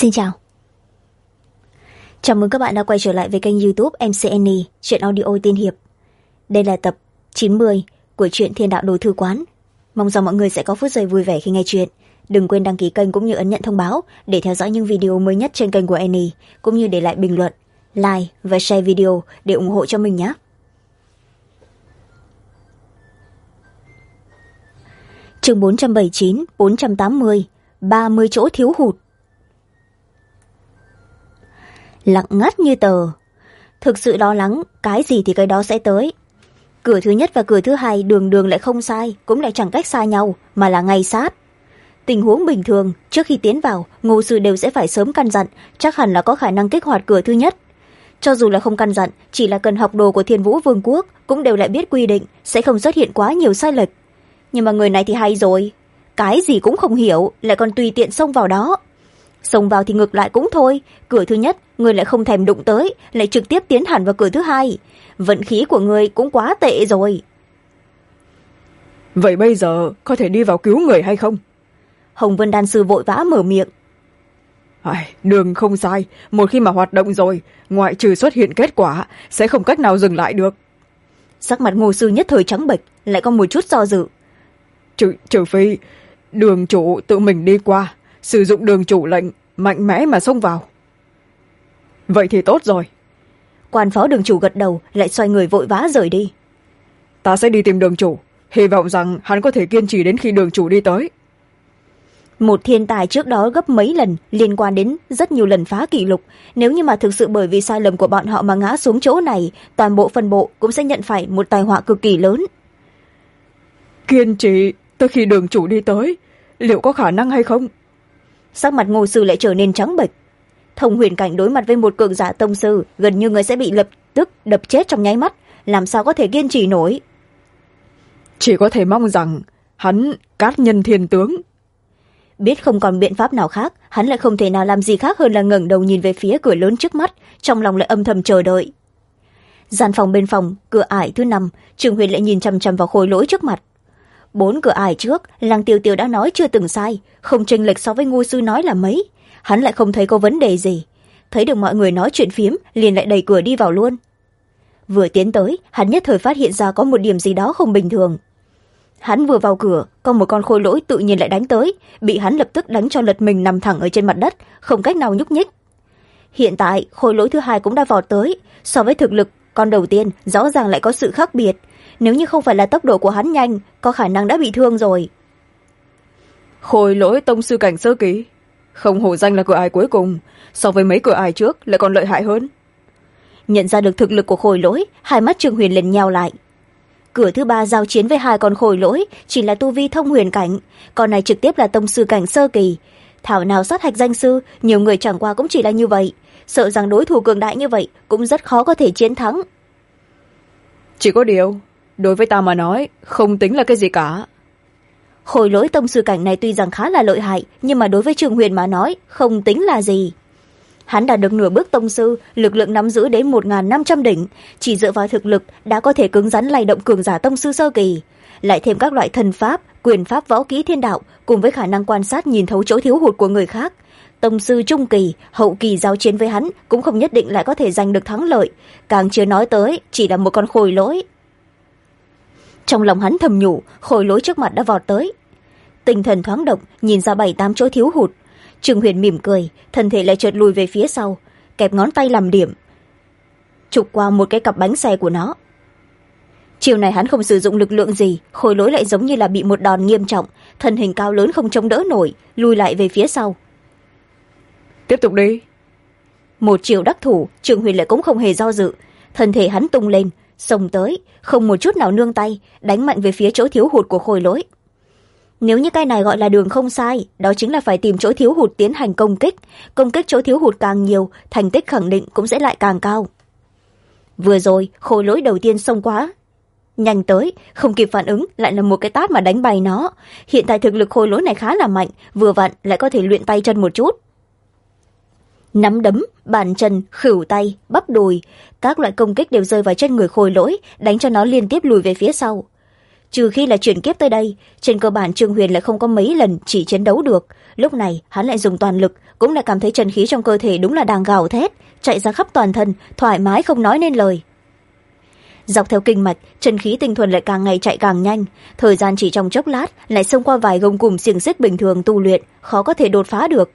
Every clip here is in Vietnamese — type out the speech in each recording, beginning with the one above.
Xin chào. Chào mừng các bạn đã quay trở lại với kênh YouTube MCN Truyện Audio Tiên Hiệp. Đây là tập 90 của truyện Thiên Đạo Đồ Thư Quán. Mong rằng mọi người sẽ có phút giây vui vẻ khi nghe chuyện. Đừng quên đăng ký kênh cũng như ấn nhận thông báo để theo dõi những video mới nhất trên kênh của Annie, cũng như để lại bình luận, like và share video để ủng hộ cho mình nhé. Chương 479, 480, 30 chỗ thiếu hụt. Lặng ngắt như tờ, thực sự lo lắng cái gì thì cái đó sẽ tới. Cửa thứ nhất và cửa thứ hai đường đường lại không sai, cũng lại chẳng cách xa nhau mà là ngay sát. Tình huống bình thường, trước khi tiến vào, Ngô sư đều sẽ phải sớm căn dặn, chắc hẳn là có khả năng kích hoạt cửa thứ nhất. Cho dù là không căn dặn, chỉ là cần học đồ của Thiên Vũ Vương quốc cũng đều lại biết quy định, sẽ không xuất hiện quá nhiều sai lệch. Nhưng mà người này thì hay rồi, cái gì cũng không hiểu lại còn tùy tiện xông vào đó. Xông vào thì ngược lại cũng thôi, cửa thứ nhất người lại không thèm đụng tới, lại trực tiếp tiến hẳn vào cửa thứ hai. Vận khí của người cũng quá tệ rồi. Vậy bây giờ có thể đi vào cứu người hay không? Hồng Vân Đan sư vội vã mở miệng. Đường không sai, một khi mà hoạt động rồi, ngoại trừ xuất hiện kết quả sẽ không cách nào dừng lại được. Sắc mặt Ngô sư nhất thời trắng bệch, lại có một chút do dự. Trừ phi đường chủ tự mình đi qua, sử dụng đường chủ lệnh mạnh mẽ mà xông vào. Vậy thì tốt rồi. Quan phó đường chủ gật đầu, lại xoay người vội vã rời đi. Ta sẽ đi tìm đường chủ, hy vọng rằng hắn có thể kiên trì đến khi đường chủ đi tới. Một thiên tài trước đó gấp mấy lần, liên quan đến rất nhiều lần phá kỷ lục. Nếu như mà thực sự bởi vì sai lầm của bọn họ mà ngã xuống chỗ này, toàn bộ phân bộ cũng sẽ nhận phải một tai họa cực kỳ lớn. Kiên trì tới khi đường chủ đi tới, liệu có khả năng hay không? Sắc mặt Ngô sư lại trở nên trắng bệch. Thông huyền cảnh đối mặt với một cường giả tông sư, gần như người sẽ bị lập tức đập chết trong nháy mắt, làm sao có thể kiên trì nổi. Chỉ có thể mong rằng hắn cát nhân thiên tướng. Biết không còn biện pháp nào khác, hắn lại không thể nào làm gì khác hơn là ngẩng đầu nhìn về phía cửa lớn trước mắt, trong lòng lại âm thầm chờ đợi. Gian phòng bên phòng, cửa ải thứ 5, Trường Huyền lại nhìn chằm chằm vào khối lỗi trước mặt. 4 cửa ải trước, Lăng Tiêu Tiêu đã nói chưa từng sai, không chênh lệch so với Ngô sư nói là mấy. Hắn lại không thấy có vấn đề gì. Thấy được mọi người nói chuyện phiếm, liền lại đẩy cửa đi vào luôn. Vừa tiến tới, hắn nhất thời phát hiện ra có một điểm gì đó không bình thường. Hắn vừa vào cửa, có một con khôi lỗi tự nhiên lại đánh tới, bị hắn lập tức đánh cho lật mình nằm thẳng ở trên mặt đất, không cách nào nhúc nhích. Hiện tại, khôi lỗi thứ hai cũng đã vọt tới, so với thực lực con đầu tiên rõ ràng lại có sự khác biệt. Nếu như không phải là tốc độ của hắn nhanh, có khả năng đã bị thương rồi. Khôi lỗi tông sư cảnh sơ kỳ, không hổ danh là cửa ải cuối cùng, so với mấy cửa ải trước lại còn lợi hại hơn. Nhận ra được thực lực của khôi lỗi, hai mắt Trường Huyền liền nheo lại. Cửa thứ 3 giao chiến với 2 con khôi lỗi chỉ là tu vi thông huyền cảnh, con này trực tiếp là tông sư cảnh sơ kỳ. Thảo nào sát hạch danh sư, nhiều người chẳng qua cũng chỉ là như vậy, sợ rằng đối thủ cường đại như vậy cũng rất khó có thể chiến thắng. Chỉ có điều, đối với ta mà nói, không tính là cái gì cả. Khôi lỗi tông sư cảnh này tuy rằng khá là lợi hại, nhưng mà đối với Trường Huyền mà nói, không tính là gì. Hắn đã được nửa bước tông sư, lực lượng nắm giữ đến 1.500 đỉnh, chỉ dựa vào thực lực đã có thể cứng rắn lay động cường giả tông sư sơ kỳ. Lại thêm các loại thần pháp, quyền pháp võ kỹ thiên đạo, cùng với khả năng quan sát nhìn thấu chỗ thiếu hụt của người khác. Tông sư trung kỳ, hậu kỳ giao chiến với hắn cũng không nhất định lại có thể giành được thắng lợi, càng chưa nói tới chỉ là một con khôi lỗi. Trong lòng hắn thầm nhủ, khôi lỗi trước mặt đã vọt tới. Tinh thần thoáng động, nhìn ra 7-8 chỗ thiếu hụt. Trường Huyền mỉm cười, thân thể lại chợt lùi về phía sau, kẹp ngón tay làm điểm, chụp qua một cái cặp bánh xe của nó. Chiều này hắn không sử dụng lực lượng gì, khôi lỗi lại giống như là bị một đòn nghiêm trọng, thân hình cao lớn không chống đỡ nổi, lùi lại về phía sau. Tiếp tục đi. Một chiều đắc thủ, Trường Huyền lại cũng không hề do dự, thân thể hắn tung lên, xông tới, không một chút nào nương tay, đánh mạnh về phía chỗ thiếu hụt của khôi lỗi. Nếu như cái này gọi là đường không sai, đó chính là phải tìm chỗ thiếu hụt tiến hành công kích chỗ thiếu hụt càng nhiều, thành tích khẳng định cũng sẽ lại càng cao. Vừa rồi, khôi lỗi đầu tiên xông quá nhanh tới, không kịp phản ứng, lại là một cái tát mà đánh bay nó. Hiện tại thực lực khôi lỗi này khá là mạnh, vừa vặn lại có thể luyện tay chân một chút. Nắm đấm, bàn chân, khuỷu tay, bắp đùi, các loại công kích đều rơi vào chân người khôi lỗi, đánh cho nó liên tiếp lùi về phía sau. trừ khi là chuyển kiếp tới đây. Trên cơ bản Trương Huyền lại không có mấy lần chỉ chiến đấu được, lúc này hắn lại dùng toàn lực, cũng lại cảm thấy chân khí trong cơ thể đúng là đang gào thét, chạy ra khắp toàn thân, thoải mái không nói nên lời. Dọc theo kinh mạch, chân khí tinh thuần lại càng ngày chạy càng nhanh, thời gian chỉ trong chốc lát lại xông qua vài gông cùm xiềng xích bình thường tu luyện, khó có thể đột phá được.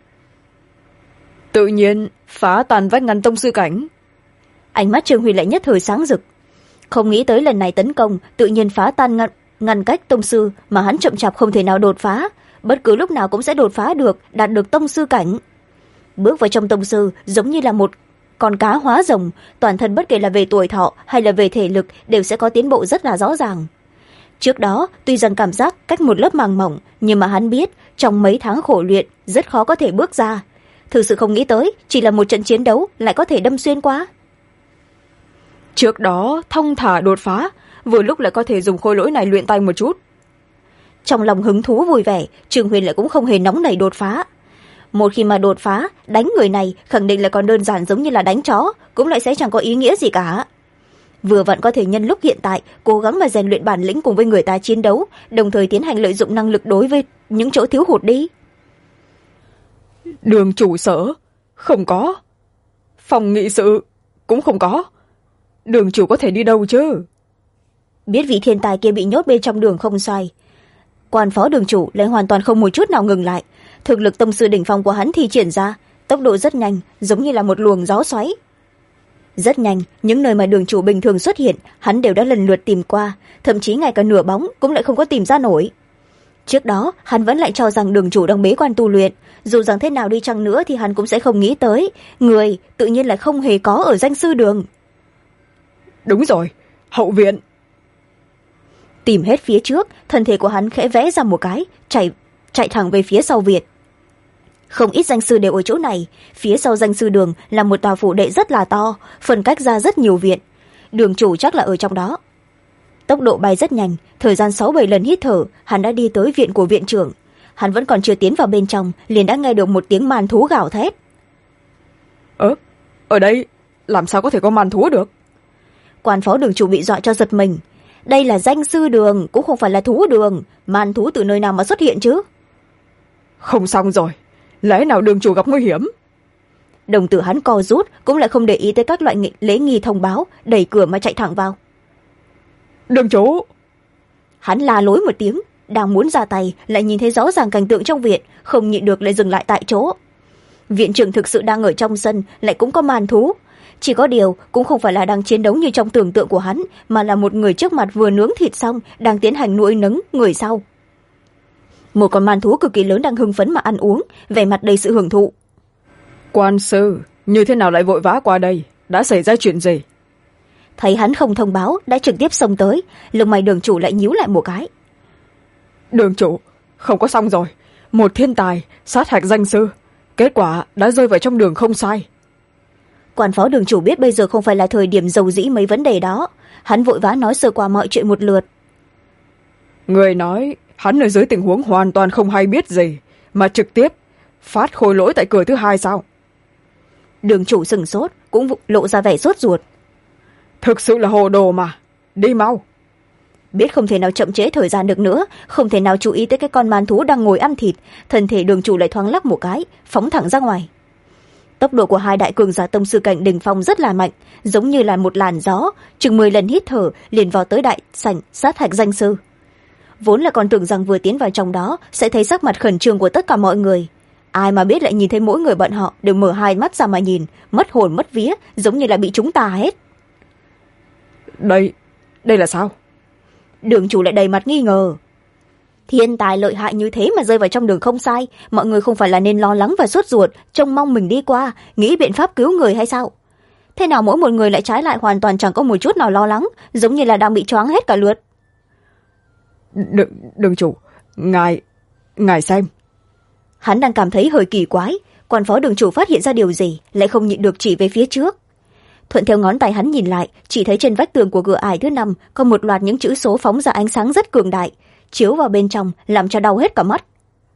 Tự nhiên phá tan vách ngăn tông sư cảnh. Ánh mắt Trương Huyền lại nhất thời sáng rực, không nghĩ tới lần này tấn công tự nhiên phá tan ngăn cách tông sư mà hắn chậm chạp không thể nào đột phá, bất cứ lúc nào cũng sẽ đột phá được, đạt được tông sư cảnh. Bước vào trong tông sư giống như là một con cá hóa rồng, toàn thân bất kể là về tuổi thọ hay là về thể lực đều sẽ có tiến bộ rất là rõ ràng. Trước đó tuy rằng cảm giác cách một lớp màng mỏng, nhưng mà hắn biết trong mấy tháng khổ luyện rất khó có thể bước ra. Thực sự không nghĩ tới chỉ là một trận chiến đấu lại có thể đâm xuyên qua. Trước đó thong thả đột phá, vừa lúc lại có thể dùng khôi lỗi này luyện tay một chút. Trong lòng hứng thú vui vẻ, Trương Huyền lại cũng không hề nóng nảy đột phá. Một khi mà đột phá, đánh người này khẳng định là còn đơn giản giống như là đánh chó, cũng lại sẽ chẳng có ý nghĩa gì cả. Vừa vặn có thể nhân lúc hiện tại cố gắng mà rèn luyện bản lĩnh cùng với người ta chiến đấu, đồng thời tiến hành lợi dụng năng lực đối với những chỗ thiếu hụt đi. Đường chủ sở không có, phòng nghị sự cũng không có, đường chủ có thể đi đâu chứ? Biết vị thiên tài kia bị nhốt bên trong đường không sai, quan phó đường chủ lại hoàn toàn không một chút nào ngừng lại. Thực lực tông sư đỉnh phong của hắn thi triển ra, tốc độ rất nhanh, giống như là một luồng gió xoáy. Rất nhanh, những nơi mà đường chủ bình thường xuất hiện, hắn đều đã lần lượt tìm qua, thậm chí ngay cả nửa bóng cũng lại không có tìm ra nổi. Trước đó, hắn vẫn lại cho rằng đường chủ đang bế quan tu luyện, dù rằng thế nào đi chăng nữa thì hắn cũng sẽ không nghĩ tới, người tự nhiên lại không hề có ở danh sư đường. Đúng rồi, hậu viện. Tìm hết phía trước, thân thể của hắn khẽ vẽ ra một cái, chạy thẳng về phía sau viện. Không ít danh sư đều ở chỗ này, phía sau danh sư đường là một tòa phủ đệ rất là to, phân cách ra rất nhiều viện. Đường chủ chắc là ở trong đó. Tốc độ bay rất nhanh, thời gian 6-7 lần hít thở, hắn đã đi tới viện của viện trưởng. Hắn vẫn còn chưa tiến vào bên trong, liền đã nghe được một tiếng màn thú gào thét. Ở đây làm sao có thể có màn thú được? Quan phó đường chủ bị dọa cho giật mình. Đây là danh sư đường, cũng không phải là thú đường, màn thú từ nơi nào mà xuất hiện chứ? Không xong rồi, lẽ nào đường chủ gặp nguy hiểm? Đồng tử hắn co rút, cũng lại không để ý tới các loại lễ nghi thông báo, đẩy cửa mà chạy thẳng vào. Đường chủ! Hắn la lối một tiếng, đang muốn ra tay lại nhìn thấy rõ ràng cảnh tượng trong viện, không nhịn được lại dừng lại tại chỗ. Viện trưởng thực sự đang ở trong sân, lại cũng có màn thú. Chỉ có điều cũng không phải là đang chiến đấu như trong tưởng tượng của hắn, mà là một người trước mặt vừa nướng thịt xong đang tiến hành nuôi nấng người sau. Một con màn thú cực kỳ lớn đang hưng phấn mà ăn uống, vẻ mặt đầy sự hưởng thụ. Quan sư, như thế nào lại vội vã qua đây? Đã xảy ra chuyện gì? Thấy hắn không thông báo, đã trực tiếp xông tới, lông mày đường chủ lại nhíu lại một cái. Đường chủ, không có xong rồi. Một thiên tài sát hạch danh sư, kết quả đã rơi vào trong đường không sai. Quan phó đường chủ biết bây giờ không phải là thời điểm dầu dĩ mấy vấn đề đó, hắn vội vã nói sơ qua mọi chuyện một lượt. Người nói hắn ở dưới tình huống hoàn toàn không hay biết gì mà trực tiếp phát khôi lỗi tại cửa thứ hai sao? Đường chủ sừng sốt, cũng lộ ra vẻ sốt ruột. Thực sự là hồ đồ mà, đi mau. Biết không thể nào chậm trễ thời gian được nữa, không thể nào chú ý tới cái con man thú đang ngồi ăn thịt, thân thể đường chủ lại thoáng lắc một cái, phóng thẳng ra ngoài. Tốc độ của hai đại cường giả tông sư cảnh đỉnh phong rất là mạnh, giống như là một làn gió, chừng 10 lần hít thở liền vào tới đại sảnh sát hạch danh sư. Vốn là còn tưởng rằng vừa tiến vào trong đó sẽ thấy sắc mặt khẩn trương của tất cả mọi người, ai mà biết lại nhìn thấy mỗi người bọn họ đều mở hai mắt ra mà nhìn, mất hồn mất vía, giống như là bị chúng ta hết. Đây là sao? Đường chủ lại đầy mặt nghi ngờ. Thiên tài lợi hại như thế mà rơi vào trong đường không sai, mọi người không phải là nên lo lắng và sốt ruột, trông mong mình đi qua, nghĩ biện pháp cứu người hay sao? Thế nào mỗi một người lại trái lại hoàn toàn chẳng có một chút nào lo lắng, giống như là đang bị choáng hết cả lượt. Đường chủ, ngài xem. Hắn đang cảm thấy hơi kỳ quái, quan phó đường chủ phát hiện ra điều gì, lại không nhịn được chỉ về phía trước. Thuận theo ngón tay hắn nhìn lại, chỉ thấy trên vách tường của cửa ải thứ 5 có một loạt những chữ số phóng ra ánh sáng rất cường đại, chiếu vào bên trong làm cho đau hết cả mắt.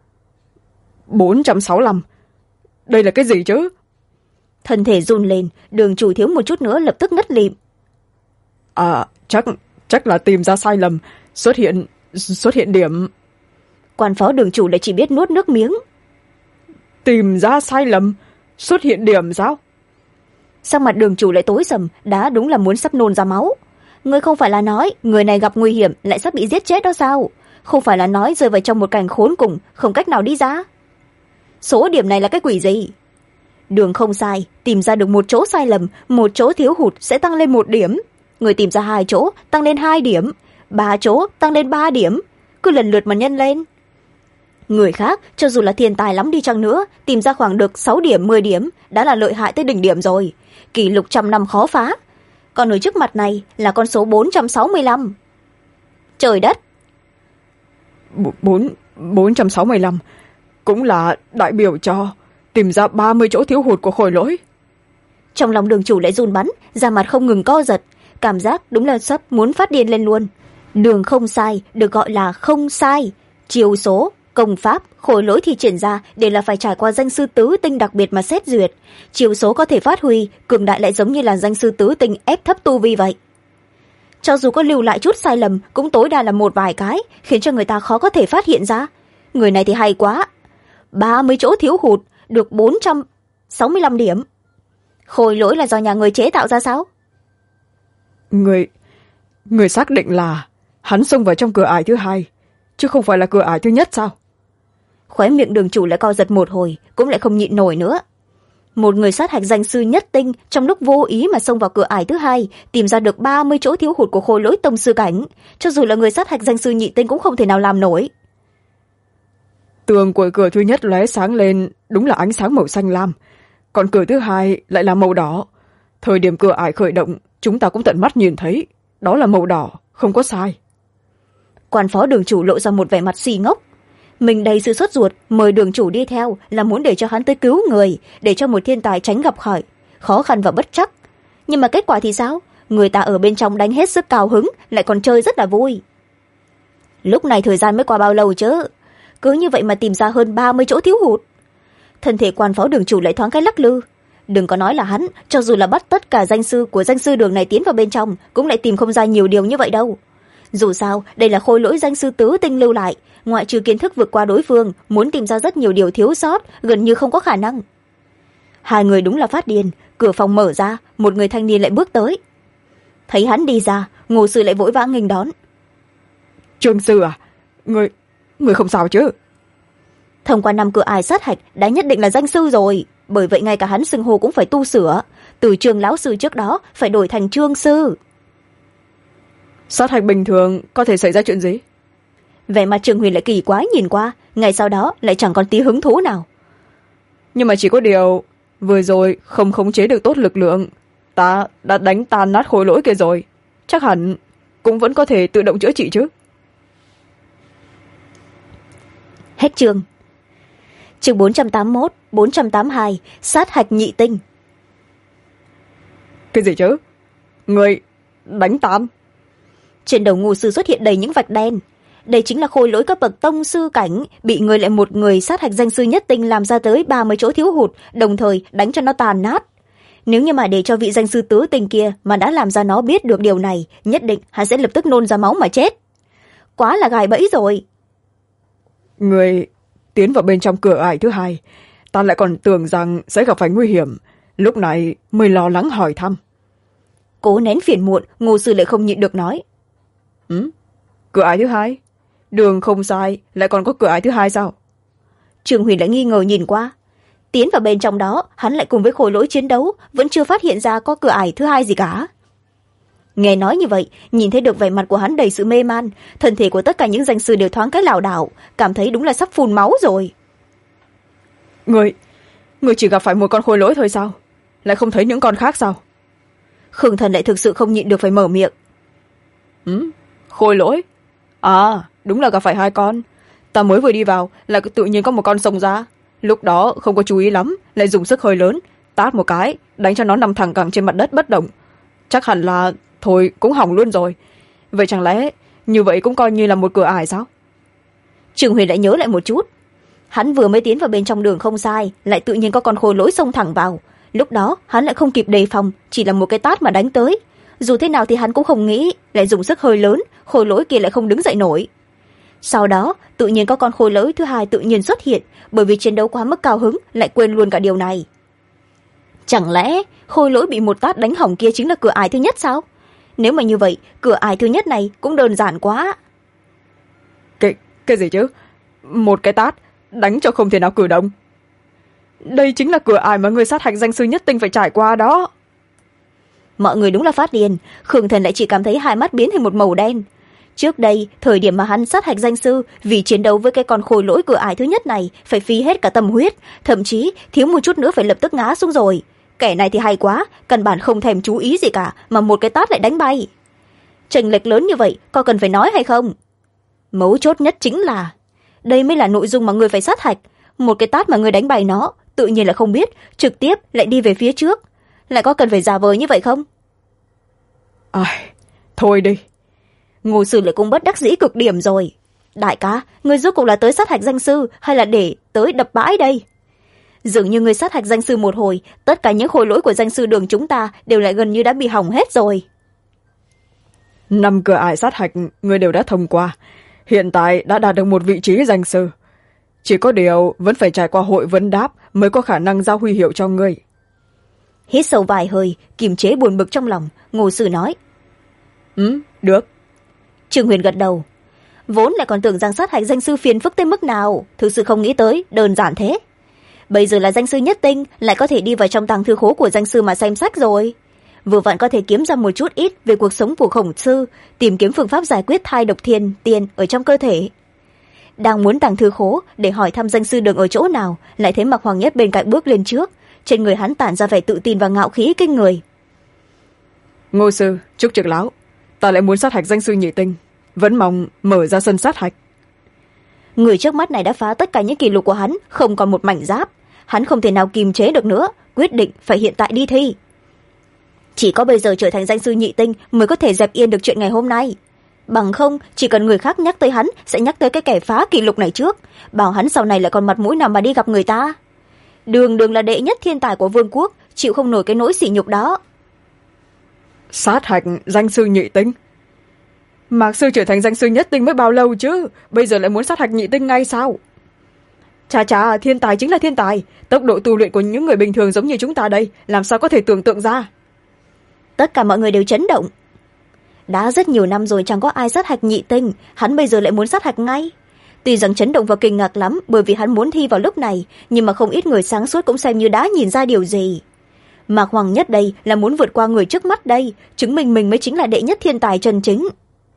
465. Đây là cái gì chứ? Thân thể run lên, đường chủ thiếu một chút nữa lập tức ngất lịm. Chắc là tìm ra sai lầm, xuất hiện điểm. Quan phó đường chủ lại chỉ biết nuốt nước miếng. Tìm ra sai lầm, xuất hiện điểm sao? Sắc mặt đường chủ lại tối sầm, đã đúng là muốn sắp nôn ra máu. Người không phải là nói người này gặp nguy hiểm lại sắp bị giết chết đó sao? Không phải là nói rơi vào trong một cảnh khốn cùng, không cách nào đi ra? Số điểm này là cái quỷ gì? Đường không sai, tìm ra được một chỗ sai lầm, một chỗ thiếu hụt sẽ tăng lên 1 điểm. Người tìm ra 2 chỗ tăng lên 2 điểm, 3 chỗ tăng lên 3 điểm, cứ lần lượt mà nhân lên. Người khác cho dù là thiên tài lắm đi chăng nữa, tìm ra khoảng được 6 điểm 10 điểm đã là lợi hại tới đỉnh điểm rồi, kỷ lục trăm năm khó phá. Còn ở trước mặt này là con số 465. Trời đất, 465 cũng là đại biểu cho tìm ra 30 chỗ thiếu hụt của khối lỗi. Trong lòng đường chủ lại run bắn, da mặt không ngừng co giật, cảm giác đúng là sắp muốn phát điên lên luôn. Đường không sai được gọi là không sai, chiêu số, công pháp, khối lỗi thi triển ra đều là phải trải qua danh sư tứ tinh đặc biệt mà xét duyệt. Chiêu số có thể phát huy, cường đại lại giống như là danh sư tứ tinh ép thấp tu vi vậy. Cho dù có lưu lại chút sai lầm cũng tối đa là một vài cái, khiến cho người ta khó có thể phát hiện ra. Người này thì hay quá, 30 chỗ thiếu hụt được 465 điểm. Khối lỗi là do nhà người chế tạo ra sao? Người xác định là hắn xông vào trong cửa ải thứ 2, chứ không phải là cửa ải thứ nhất sao? Khóe miệng đường chủ lại co giật một hồi, cũng lại không nhịn nổi nữa. Một người sát hạch danh sư nhất tinh trong lúc vô ý mà xông vào cửa ải thứ 2, tìm ra được 30 chỗ thiếu hụt của khối lỗi tông sư cảnh, cho dù là người sát hạch danh sư nhị tinh cũng không thể nào làm nổi. Tường của cửa thứ nhất lóe sáng lên, đúng là ánh sáng màu xanh lam, còn cửa thứ 2 lại là màu đỏ. Thời điểm cửa ải khởi động, chúng ta cũng tận mắt nhìn thấy, đó là màu đỏ, không có sai. Quan phó đường chủ lộ ra một vẻ mặt xì ngốc. Mình đầy sự sốt ruột mời đường chủ đi theo là muốn để cho hắn tới cứu người, để cho một thiên tài tránh gặp khỏi khó khăn và bất trắc. Nhưng mà kết quả thì sao? Người ta ở bên trong đánh hết sức cao hứng, lại còn chơi rất là vui. Lúc này thời gian mới qua bao lâu chứ? Cứ như vậy mà tìm ra hơn 30 chỗ thiếu hụt. Thân thể quan phó đường chủ lại thoáng cái lắc lư. Đừng có nói là hắn, cho dù là bắt tất cả danh sư của danh sư đường này tiến vào bên trong, cũng lại tìm không ra nhiều điều như vậy đâu. Dù sao, đây là khối lỗi danh sư tứ tinh lưu lại, ngoại trừ kiến thức vượt qua đối phương, muốn tìm ra rất nhiều điều thiếu sót, gần như không có khả năng. Hai người đúng là phát điên, cửa phòng mở ra, một người thanh niên lại bước tới. Thấy hắn đi ra, Ngô sư lại vội vã nghênh đón. Trương sư à, người không sao chứ? Thông qua 5 cửa ải sát hạch đã nhất định là danh sư rồi, bởi vậy ngay cả hắn xưng hô cũng phải tu sửa, từ Trương lão sư trước đó phải đổi thành Trương sư. Sát hạch bình thường có thể xảy ra chuyện gì? Vẻ mặt Trương Huyền lại kỳ quái nhìn qua, ngay sau đó lại chẳng còn tí hứng thú nào. Nhưng mà chỉ có điều vừa rồi không khống chế được tốt lực lượng, ta đã đánh tan nát khối lỗi kia rồi, chắc hẳn cũng vẫn có thể tự động chữa trị chứ. Hết chương. Chương 481, 482, sát hạch nhị tinh. Cái gì chứ? Người đánh tan? Trên đầu Ngô sư xuất hiện đầy những vạch đen. Đây chính là khối lỗi cấp bậc tông sư cảnh, bị người lại một người sát hạch danh sư nhất tinh làm ra tới 30 chỗ thiếu hụt, đồng thời đánh cho nó tàn nát. Nếu như mà để cho vị danh sư tứ tinh kia mà đã làm ra nó biết được điều này, nhất định hắn sẽ lập tức nôn ra máu mà chết. Quá là gài bẫy rồi. Người tiến vào bên trong cửa ải thứ 2, ta lại còn tưởng rằng sẽ gặp phải nguy hiểm, lúc này mới lo lắng hỏi thăm. Cố nén phiền muộn, Ngô sư lại không nhịn được nói. Cửa ải thứ 2? Đường không sai, lại còn có cửa ải thứ 2 sao? Trương Huyền lại nghi ngờ nhìn qua. Tiến vào bên trong đó, hắn lại cùng với khối lỗi chiến đấu, vẫn chưa phát hiện ra có cửa ải thứ 2 gì cả. Nghe nói như vậy, nhìn thấy được vẻ mặt của hắn đầy sự mê man, thân thể của tất cả những danh sư đều thoáng cái lảo đảo, cảm thấy đúng là sắp phun máu rồi. Người chỉ gặp phải một con khối lỗi thôi sao? Lại không thấy những con khác sao? Khương Thần lại thực sự không nhịn được phải mở miệng. Khối lỗi? À, đúng là gặp phải 2 con. Ta mới vừa đi vào là tự nhiên có một con xông ra. Lúc đó không có chú ý lắm, lại dùng sức hơi lớn, tát một cái, đánh cho nó nằm thẳng cẳng trên mặt đất bất động. Chắc hẳn là thôi cũng hỏng luôn rồi. Vậy chẳng lẽ như vậy cũng coi như là một cửa ải sao? Trương Huyền lại nhớ lại một chút. Hắn vừa mới tiến vào bên trong đường không sai, lại tự nhiên có con khối lỗi xông thẳng vào. Lúc đó hắn lại không kịp đề phòng, chỉ là một cái tát mà đánh tới. dù thế nào thì hắn cũng không nghĩ lại dùng sức hơi lớn, khôi lỗi kia lại không đứng dậy nổi. Sau đó tự nhiên có con khôi lỗi thứ hai tự nhiên xuất hiện, bởi vì chiến đấu quá mức cao hứng lại quên luôn cả điều này. Chẳng lẽ khôi lỗi bị một tát đánh hỏng kia chính là cửa ải thứ nhất sao? Nếu mà như vậy, cửa ải thứ nhất này cũng đơn giản quá. Cái gì chứ? Một cái tát đánh cho không thể nào cử động. Đây chính là cửa ải mà người sát hạch danh sư nhất tinh phải trải qua đó. Mọi người đúng là phát điên. Khương Thần lại chỉ cảm thấy hai mắt biến thành một màu đen. Trước đây, thời điểm mà hắn sát hạch danh sư, vì chiến đấu với cái con khôi lỗi cửa ải thứ nhất này phải phí hết cả tâm huyết, thậm chí thiếu một chút nữa phải lập tức ngã xuống rồi. Kẻ này thì hay quá, căn bản không thèm chú ý gì cả mà một cái tát lại đánh bay. Chênh lệch lớn như vậy có cần phải nói hay không? Mấu chốt nhất chính là đây mới là nội dung mà người phải sát hạch. Một cái tát mà người đánh bay nó tự nhiên là không biết, trực tiếp lại đi về phía trước. Lại có cần phải giả vờ như vậy không? Thôi đi. Ngô Sư lại cũng bất đắc dĩ cực điểm rồi. Đại ca, người rốt cuộc là tới sát hạch danh sư hay là để tới đập bãi đây? Dường như người sát hạch danh sư một hồi, tất cả những khối lỗi của danh sư đường chúng ta đều lại gần như đã bị hỏng hết rồi. 5 cửa ải sát hạch người đều đã thông qua, hiện tại đã đạt được một vị trí danh sư. Chỉ có điều vẫn phải trải qua hội vấn đáp mới có khả năng giao huy hiệu cho ngươi. Hít sâu vài hơi, kiềm chế buồn bực trong lòng, Ngô Sư nói. Được. Trương Huyền gật đầu. Vốn lại còn tưởng rằng sát hạch danh sư phiền phức tới mức nào, thực sự không nghĩ tới đơn giản thế. Bây giờ là danh sư nhất tinh, lại có thể đi vào trong tàng thư khố của danh sư mà xem sách rồi. Vừa vặn có thể kiếm ra một chút ít về cuộc sống của khổng sư, tìm kiếm phương pháp giải quyết thai độc thiên tiền ở trong cơ thể. Đang muốn tàng thư khố để hỏi thăm danh sư đường ở chỗ nào, lại thấy Mạc Hoàng Nhất bên cạnh bước lên trước, trên người hắn tản ra vẻ tự tin và ngạo khí kinh người. Ngô sư, Trúc Trực Lão, ta lại muốn sát hạch danh sư nhị tinh, vẫn mong mở ra sân sát hạch. Người trước mắt này đã phá tất cả những kỷ lục của hắn, không còn một mảnh giáp. Hắn không thể nào kiềm chế được nữa, quyết định phải hiện tại đi thi. Chỉ có bây giờ trở thành danh sư nhị tinh mới có thể dẹp yên được chuyện ngày hôm nay. Bằng không, chỉ cần người khác nhắc tới hắn sẽ nhắc tới cái kẻ phá kỷ lục này trước, bảo hắn sau này lại còn mặt mũi nào mà đi gặp người ta. Đường đường là đệ nhất thiên tài của vương quốc, chịu không nổi cái nỗi sỉ nhục đó. Sát hạch danh sư nhị tinh? Mạc sư trở thành danh sư nhất tinh mới bao lâu chứ, bây giờ lại muốn sát hạch nhị tinh ngay sao? Chà, thiên tài chính là thiên tài, tốc độ tu luyện của những người bình thường giống như chúng ta đây làm sao có thể tưởng tượng ra. Tất cả mọi người đều chấn động. Đã rất nhiều năm rồi chẳng có ai sát hạch nhị tinh, hắn bây giờ lại muốn sát hạch ngay. Tuy rằng chấn động và kinh ngạc lắm bởi vì hắn muốn thi vào lúc này, nhưng mà không ít người sáng suốt cũng xem như đã nhìn ra điều gì. Mạc Hoàng Nhất đây là muốn vượt qua người trước mắt đây, chứng minh mình mới chính là đệ nhất thiên tài chân chính.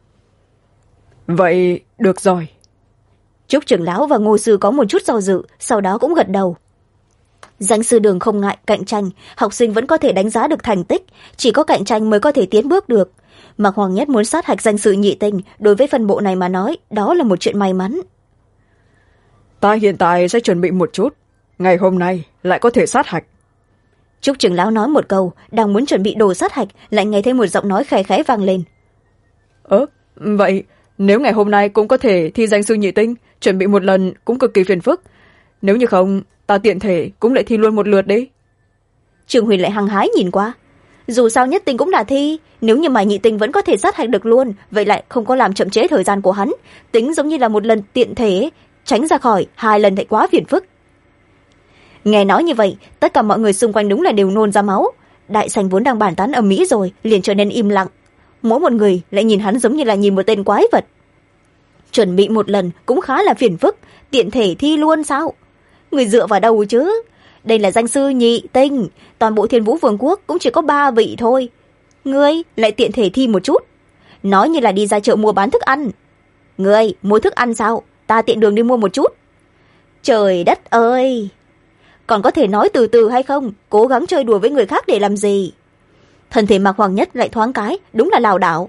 Vậy được rồi. Trúc trưởng lão và Ngô sư có một chút do dự, sau đó cũng gật đầu. Danh sư đường không ngại cạnh tranh, học sinh vẫn có thể đánh giá được thành tích, chỉ có cạnh tranh mới có thể tiến bước được. Mạc Hoàng Nhất muốn sát hạch danh sư nhị tinh, đối với phân bộ này mà nói, đó là một chuyện may mắn. Ta hiện tại sẽ chuẩn bị một chút, ngày hôm nay lại có thể sát hạch. Trúc trưởng lão nói một câu, đang muốn chuẩn bị đồ sát hạch, lại nghe thấy một giọng nói khẽ khẽ vang lên. Vậy nếu ngày hôm nay cũng có thể thi danh sư nhị tinh, chuẩn bị một lần cũng cực kỳ phiền phức. Nếu như không, ta tiện thể cũng lại thi luôn một lượt đi. Trường Huyền lại hăng hái nhìn qua. Dù sao nhất tinh cũng là thi, nếu như mà nhị tinh vẫn có thể sát hạch được luôn, vậy lại không có làm chậm trễ thời gian của hắn, tính giống như là một lần tiện thể, tránh ra khỏi 2 lần thì quá phiền phức. Nghe nói như vậy, tất cả mọi người xung quanh đúng là đều nôn ra máu. Đại sảnh vốn đang bàn tán ầm ĩ rồi, liền trở nên im lặng. Mỗi một người lại nhìn hắn giống như là nhìn một tên quái vật. Chuẩn bị một lần cũng khá là phiền phức, tiện thể thi luôn sao? Người dựa vào đâu chứ? Đây là danh sư nhị tinh, toàn bộ Thiên Vũ Vương quốc cũng chỉ có 3 vị thôi. Ngươi lại tiện thể thi một chút, nói như là đi ra chợ mua bán thức ăn. Ngươi mua thức ăn sao? Ta tiện đường đi mua một chút. Trời đất ơi! Còn có thể nói từ từ hay không? Cố gắng chơi đùa với người khác để làm gì? Thân thể Mạc Hoàng Nhất lại thoáng cái, đúng là lảo đảo.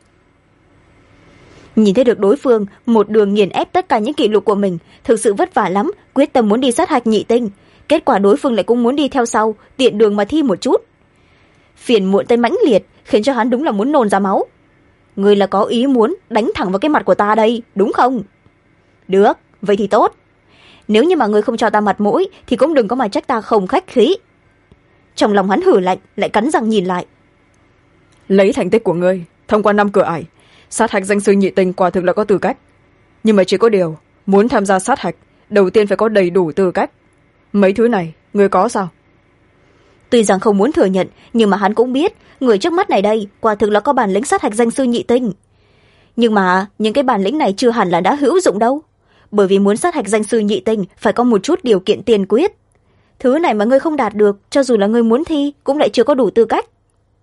Nhìn thấy được đối phương một đường nghiền ép tất cả những kỷ lục của mình, thực sự vất vả lắm, quyết tâm muốn đi sát hạch nhị tinh. Kết quả đối phương lại cũng muốn đi theo sau, tiện đường mà thi một chút. Phiền muộn tới mãnh liệt, khiến cho hắn đúng là muốn nôn ra máu. Ngươi là có ý muốn đánh thẳng vào cái mặt của ta đây, đúng không? Được, vậy thì tốt. Nếu như mà ngươi không cho ta mặt mũi thì cũng đừng có mà trách ta không khách khí. Trong lòng hắn hử lạnh, lại cắn răng nhìn lại. lấy thành tích của ngươi thông qua 5 cửa ải, sát hạch danh sư nhị tinh quả thực là có tư cách. Nhưng mà chỉ có điều, muốn tham gia sát hạch đầu tiên phải có đầy đủ tư cách. Mấy thứ này ngươi có sao? Tuy rằng không muốn thừa nhận, nhưng mà hắn cũng biết người trước mắt này đây quả thực là có bản lĩnh sát hạch danh sư nhị tinh. Nhưng mà những cái bản lĩnh này chưa hẳn là đã hữu dụng đâu, bởi vì muốn sát hạch danh sư nhị tinh phải có một chút điều kiện tiên quyết. Thứ này mà ngươi không đạt được, cho dù là ngươi muốn thi cũng lại chưa có đủ tư cách.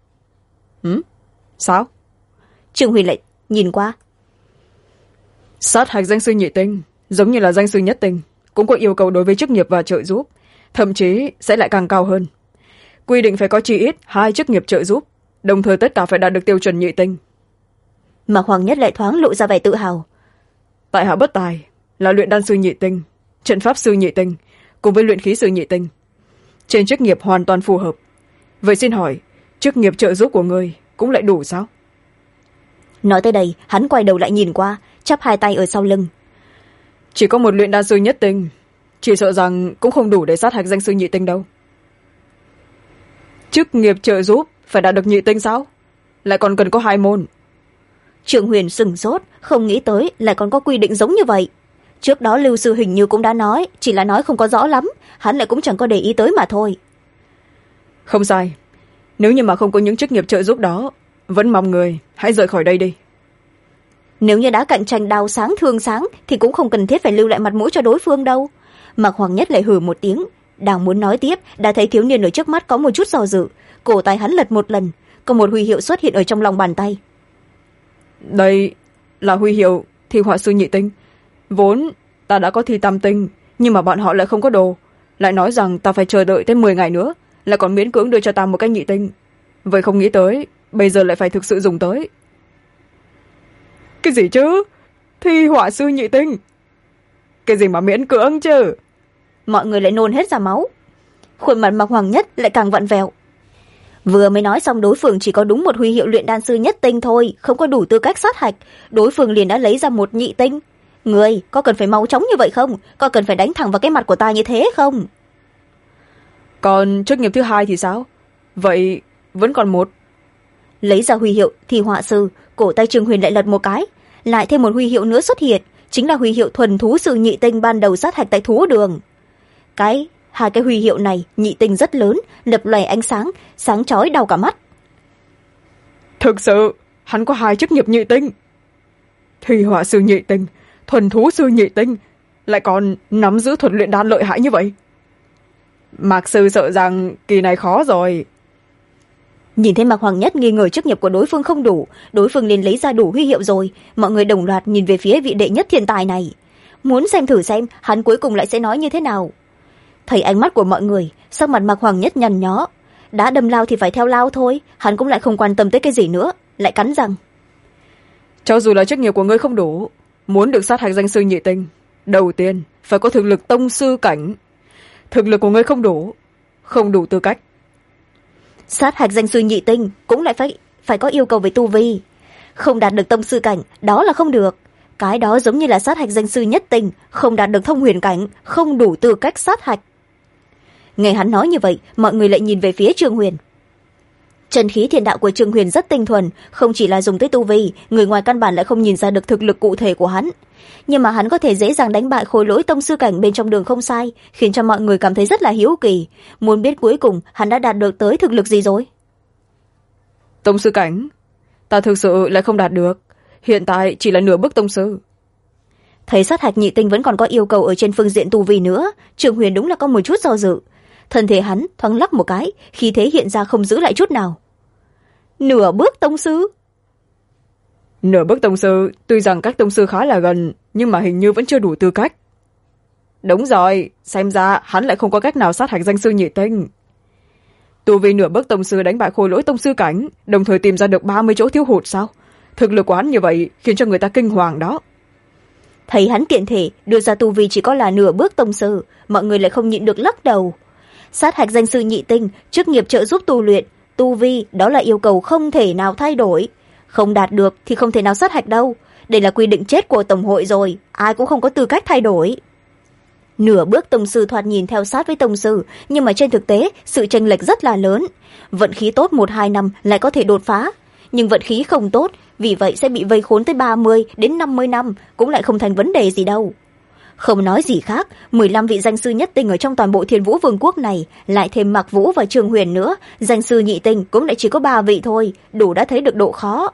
Sao? Trương Huyền lại nhìn qua. Sát hạch danh sư nhị tinh giống như là danh sư nhất tinh, cũng có yêu cầu đối với chức nghiệp và trợ giúp, thậm chí sẽ lại càng cao hơn. Quy định phải có chi ít 2 chức nghiệp trợ giúp, đồng thời tất cả phải đạt được tiêu chuẩn nhị tinh. Mà Hoàng Nhất lại thoáng lộ ra vẻ tự hào. Tại hạ bất tài là luyện đan sư nhị tinh, trận pháp sư nhị tinh cùng với luyện khí sư nhị tinh, trên chức nghiệp hoàn toàn phù hợp. Vậy xin hỏi, chức nghiệp trợ giúp của ngươi cũng lại đủ sao? Nói tới đây, hắn quay đầu lại nhìn qua, chắp 2 tay ở sau lưng. Chỉ có một luyện đan sư nhất tinh, chỉ sợ rằng cũng không đủ để sát hạch danh sư nhị tinh đâu. Chức nghiệp trợ giúp phải đạt được nhị tinh sao? Lại còn cần có 2 môn. Trương Huyền sửng sốt, không nghĩ tới lại còn có quy định giống như vậy. Trước đó Lưu sư hình như cũng đã nói, chỉ là nói không có rõ lắm, hắn lại cũng chẳng có để ý tới mà thôi. Không sai, nếu như mà không có những chức nghiệp trợ giúp đó, vẫn mong người hãy rời khỏi đây đi. Nếu như đã cạnh tranh đao sáng thương sáng thì cũng không cần thiết phải lưu lại mặt mũi cho đối phương đâu. Mạc Hoàng Nhất lại hừ một tiếng, đang muốn nói tiếp đã thấy thiếu niên ở trước mắt có một chút do dự, cổ tay hắn lật một lần, có một huy hiệu xuất hiện ở trong lòng bàn tay. Đây là huy hiệu thi họa sư nhị tinh. Vốn ta đã có thi tam tinh, nhưng mà bọn họ lại không có đồ, lại nói rằng ta phải chờ đợi tới 10 ngày nữa, lại còn miễn cưỡng đưa cho ta một cái nhị tinh. Vậy không nghĩ tới bây giờ lại phải thực sự dùng tới. Cái gì chứ? Thi họa sư nhị tinh? Cái gì mà miễn cưỡng chứ? Mọi người lại nôn hết ra máu. Khuôn mặt Mạc Hoàng Nhất lại càng vặn vẹo. Vừa mới nói xong đối phương chỉ có đúng một huy hiệu luyện đan sư nhất tinh thôi, không có đủ tư cách sát hạch, đối phương liền đã lấy ra một nhị tinh. Người có cần phải mau chóng như vậy không? Có cần phải đánh thẳng vào cái mặt của ta như thế không? Còn chức nghiệp thứ 2 thì sao? Vậy vẫn còn một. Lấy ra huy hiệu thì họa sư, cổ tay Trương Huyền lại lật một cái, lại thêm một huy hiệu nữa xuất hiện, chính là huy hiệu thuần thú sư nhị tinh ban đầu sát hạch tại thú đường. Hai cái huy hiệu này nhị tinh rất lớn, lập lòe ánh sáng, sáng chói đau cả mắt. Thực sự hắn có 2 chức nghiệp nhị tinh. Thi họa sư nhị tinh, thuần thú sư nhị tinh, lại còn nắm giữ thuật luyện đan lợi hại như vậy. Mạc sư sợ rằng kỳ này khó rồi. Nhìn thấy Mạc Hoàng Nhất nghi ngờ chức nghiệp của đối phương không đủ, đối phương liền lấy ra đủ huy hiệu rồi, mọi người đồng loạt nhìn về phía vị đệ nhất thiên tài này, muốn xem thử xem hắn cuối cùng lại sẽ nói như thế nào. Thấy ánh mắt của mọi người, sắc mặt Mạc Hoàng Nhất nhăn nhó, đã đâm lao thì phải theo lao thôi, hắn cũng lại không quan tâm tới cái gì nữa, lại cắn răng. Cho dù là chức nghiệp của ngươi không đủ, muốn được sát hạch danh sư nhị tinh, đầu tiên phải có thực lực tông sư cảnh. Thực lực của ngươi không đủ tư cách. Sát hạch danh sư nhị tinh cũng lại phải có yêu cầu về tu vi, không đạt được tông sư cảnh đó là không được. Cái đó giống như là sát hạch danh sư nhất tinh, không đạt được thông huyền cảnh, không đủ tư cách sát hạch. Nghe hắn nói như vậy, mọi người lại nhìn về phía Trương Huyền. Chân khí thiên đạo của Trương Huyền rất tinh thuần, không chỉ là dùng tới tu vi, người ngoài căn bản lại không nhìn ra được thực lực cụ thể của hắn. Nhưng mà hắn có thể dễ dàng đánh bại khối lỗi tông sư cảnh bên trong đường không sai, khiến cho mọi người cảm thấy rất là hiếu kỳ, muốn biết cuối cùng hắn đã đạt được tới thực lực gì rồi. Tông sư cảnh? Ta thực sự lại không đạt được, hiện tại chỉ là nửa bước tông sư. Thấy sát hạch nhị tinh vẫn còn có yêu cầu ở trên phương diện tu vi nữa, Trương Huyền đúng là có một chút do dự. Thân thể hắn thoáng lắc một cái, khí thế hiện ra không giữ lại chút nào. Nửa bước tông sư? Nửa bước tông sư, tuy rằng cách tông sư khá là gần, nhưng mà hình như vẫn chưa đủ tư cách. Đúng rồi, xem ra hắn lại không có cách nào sát hạch danh sư nhị tinh. Tu vi nửa bước tông sư đánh bại khối lỗi tông sư cảnh, đồng thời tìm ra được 30 chỗ thiếu hụt sao? Thực lực của hắn như vậy khiến cho người ta kinh hoàng đó. Thấy hắn kiện thể đưa ra tu vi chỉ có là nửa bước tông sư, mọi người lại không nhịn được lắc đầu. Sát hạch danh sư nhị tinh, chức nghiệp trợ giúp tu luyện, tu vi đó là yêu cầu không thể nào thay đổi, không đạt được thì không thể nào sát hạch đâu. Đây là quy định chết của tổng hội rồi, ai cũng không có tư cách thay đổi. Nửa bước tông sư thoạt nhìn theo sát với tông sư, nhưng mà trên thực tế sự chênh lệch rất là lớn. Vận khí tốt 1-2 năm lại có thể đột phá, nhưng vận khí không tốt, vì vậy sẽ bị vây khốn tới 30 đến 50 năm, cũng lại không thành vấn đề gì đâu. Không nói gì khác, 15 vị danh sư nhất tinh ở trong toàn bộ Thiên Vũ Vương quốc này, lại thêm Mạc Vũ và Trương Huyền nữa, danh sư nhị tinh cũng lại chỉ có 3 vị thôi, đủ đã thấy được độ khó.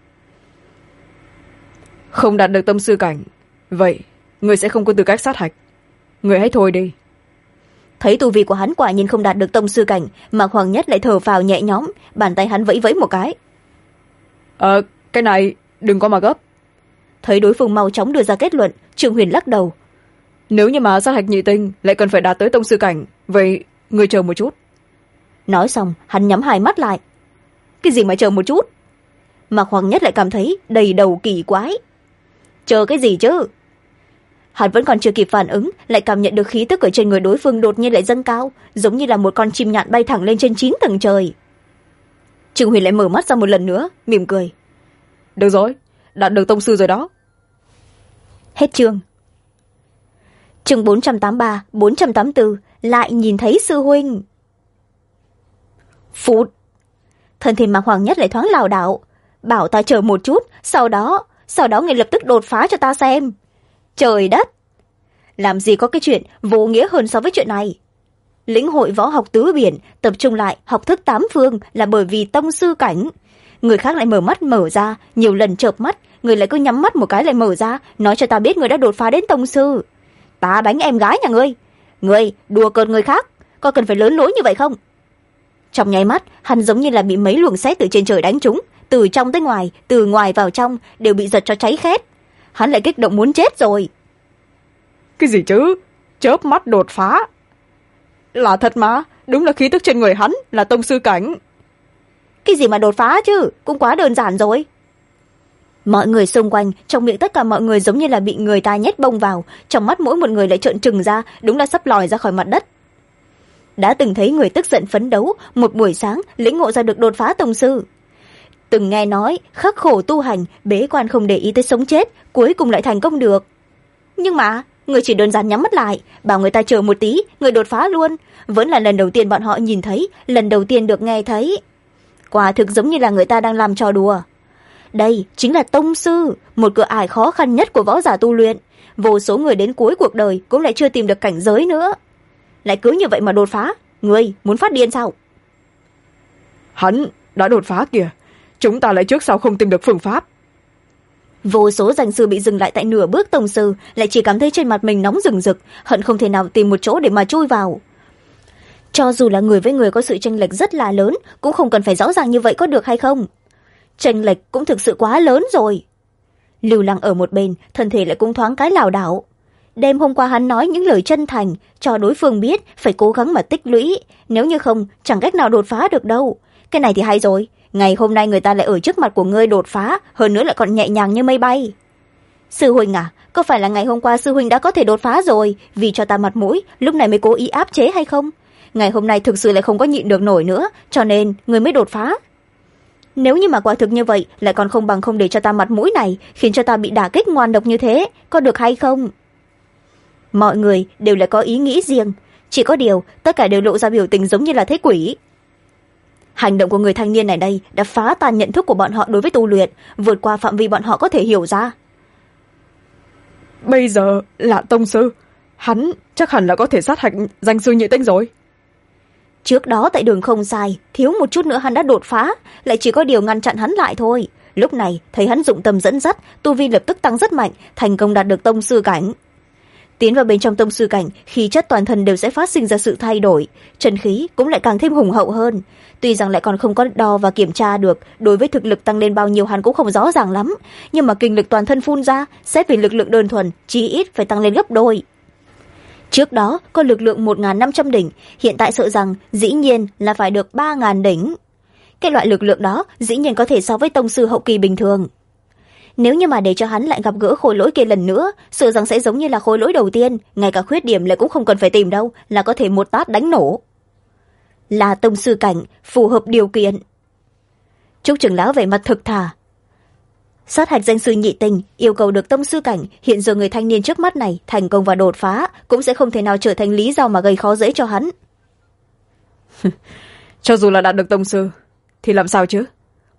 Không đạt được tông sư cảnh, vậy người sẽ không có tư cách sát hạch. Người hãy thôi đi. Thấy tu vi của hắn quả nhiên không đạt được tông sư cảnh, Mạc Hoàng Nhất lại thở phào nhẹ nhõm, bàn tay hắn vẫy vẫy một cái. Cái này đừng có mà gấp. Thấy đối phương mau chóng đưa ra kết luận, Trương Huyền lắc đầu. Nếu như mà sát hạch nhị tinh lại cần phải đạt tới tông sư cảnh, vậy người chờ một chút. Nói xong, hắn nhắm hai mắt lại. Cái gì mà chờ một chút? Mạc Hoàng Nhất lại cảm thấy đầy đầu kỳ quái. Chờ cái gì chứ? Hắn vẫn còn chưa kịp phản ứng, lại cảm nhận được khí tức ở trên người đối phương đột nhiên lại dâng cao, giống như là một con chim nhạn bay thẳng lên trên 9 tầng trời. Trương Huyền lại mở mắt ra một lần nữa, mỉm cười. Được rồi, đạt được tông sư rồi đó. Hết chương. Chương 483, 484, lại nhìn thấy sư huynh. Phút. Thân thể Mạc Hoàng Nhất lại thoáng lảo đảo, bảo ta chờ một chút, sau đó ngay lập tức đột phá cho ta xem. Trời đất! Làm gì có cái chuyện vô nghĩa hơn so với chuyện này. Lĩnh hội võ học tứ biển, tập trung lại học thức 8 phương là bởi vì tông sư cảnh. Người khác lại mở mắt mở ra, nhiều lần chợp mắt, người lại cứ nhắm mắt một cái lại mở ra, nói cho ta biết người đã đột phá đến tông sư. Ta đánh em gái nhà ngươi. Ngươi đùa cợt người khác, có cần phải lớn lối như vậy không? Trong nháy mắt, hắn giống như là bị mấy luồng sét từ trên trời đánh trúng, từ trong tới ngoài, từ ngoài vào trong đều bị giật cho cháy khét. Hắn lại kích động muốn chết rồi. Cái gì chứ? Chớp mắt đột phá? Là thật mà, đúng là khí tức trên người hắn là tông sư cảnh. Cái gì mà đột phá chứ, cũng quá đơn giản rồi. Mọi người xung quanh, trong miệng tất cả mọi người giống như là bị người ta nhét bông vào, trong mắt mỗi một người lại trợn trừng ra, đúng là sắp lòi ra khỏi mặt đất. Đã từng thấy người tức giận phấn đấu, một buổi sáng lĩnh ngộ ra được đột phá tông sư. Từng nghe nói khắc khổ tu hành, bế quan không để ý tới sống chết, cuối cùng lại thành công được. Nhưng mà người chỉ đơn giản nhắm mắt lại, bảo người ta chờ một tí, người đột phá luôn. Vẫn là lần đầu tiên bọn họ nhìn thấy, lần đầu tiên được nghe thấy. Quả thực giống như là người ta đang làm trò đùa. Đây chính là tông sư, một cửa ải khó khăn nhất của võ giả tu luyện. Vô số người đến cuối cuộc đời cũng lại chưa tìm được cảnh giới nữa. Lại cứ như vậy mà đột phá, ngươi muốn phát điên sao? Hắn đã đột phá kìa, chúng ta lại trước sau không tìm được phương pháp. Vô số danh sư bị dừng lại tại nửa bước tông sư, lại chỉ cảm thấy trên mặt mình nóng rừng rực, hận không thể nào tìm một chỗ để mà chui vào. Cho dù là người với người có sự chênh lệch rất là lớn, cũng không cần phải rõ ràng như vậy có được hay không. Chênh lệch cũng thực sự quá lớn rồi. Lưu Lăng ở một bên, thân thể lại cũng thoáng cái lảo đảo. Đêm hôm qua hắn nói những lời chân thành, cho đối phương biết phải cố gắng mà tích lũy, nếu như không chẳng cách nào đột phá được đâu. Cái này thì hay rồi, ngày hôm nay người ta lại ở trước mặt của ngươi đột phá, hơn nữa lại còn nhẹ nhàng như mây bay. Sư huynh à, có phải là ngày hôm qua sư huynh đã có thể đột phá rồi, vì cho ta mặt mũi, lúc này mới cố ý áp chế hay không? Ngày hôm nay thực sự lại không có nhịn được nổi nữa, cho nên người mới đột phá. Nếu như mà quả thực như vậy, lại còn không bằng không để cho ta mặt mũi này, khiến cho ta bị đả kích ngoan độc như thế, có được hay không? Mọi người đều lại có ý nghĩ riêng, chỉ có điều tất cả đều lộ ra biểu tình giống như là thấy quỷ. Hành động của người thanh niên này đây đã phá tan nhận thức của bọn họ đối với tu luyện, vượt qua phạm vi bọn họ có thể hiểu ra. Bây giờ là tông sư, hắn chắc hẳn là có thể sát hạch danh sư nhị tinh rồi. Trước đó tại đường không sai, thiếu một chút nữa hắn đã đột phá, lại chỉ có điều ngăn chặn hắn lại thôi. Lúc này thấy hắn dụng tâm dẫn dắt, tu vi lập tức tăng rất mạnh, thành công đạt được tông sư cảnh. Tiến vào bên trong tông sư cảnh, khí chất toàn thân đều sẽ phát sinh ra sự thay đổi, chân khí cũng lại càng thêm hùng hậu hơn. Tuy rằng lại còn không có đo và kiểm tra được, đối với thực lực tăng lên bao nhiêu hắn cũng không rõ ràng lắm, nhưng mà kinh lực toàn thân phun ra, xét về lực lượng đơn thuần, chí ít phải tăng lên gấp đôi. Trước đó có lực lượng 1.500 đỉnh, hiện tại sợ rằng dĩ nhiên là phải được 3.000 đỉnh. Cái loại lực lượng đó dĩ nhiên có thể so với tông sư hậu kỳ bình thường. Nếu như mà để cho hắn lại gặp gỡ khối lỗi kia lần nữa, sợ rằng sẽ giống như là khối lỗi đầu tiên, ngay cả khuyết điểm lại cũng không cần phải tìm đâu, là có thể một tát đánh nổ. Là tông sư cảnh, phù hợp điều kiện. Trúc trưởng lão vẻ mặt thực thà. Sát hạch danh sư nhị tinh, yêu cầu được tông sư cảnh, hiện giờ người thanh niên trước mắt này thành công và đột phá, cũng sẽ không thể nào trở thành lý do mà gây khó dễ cho hắn. Cho dù là đạt được tông sư, thì làm sao chứ?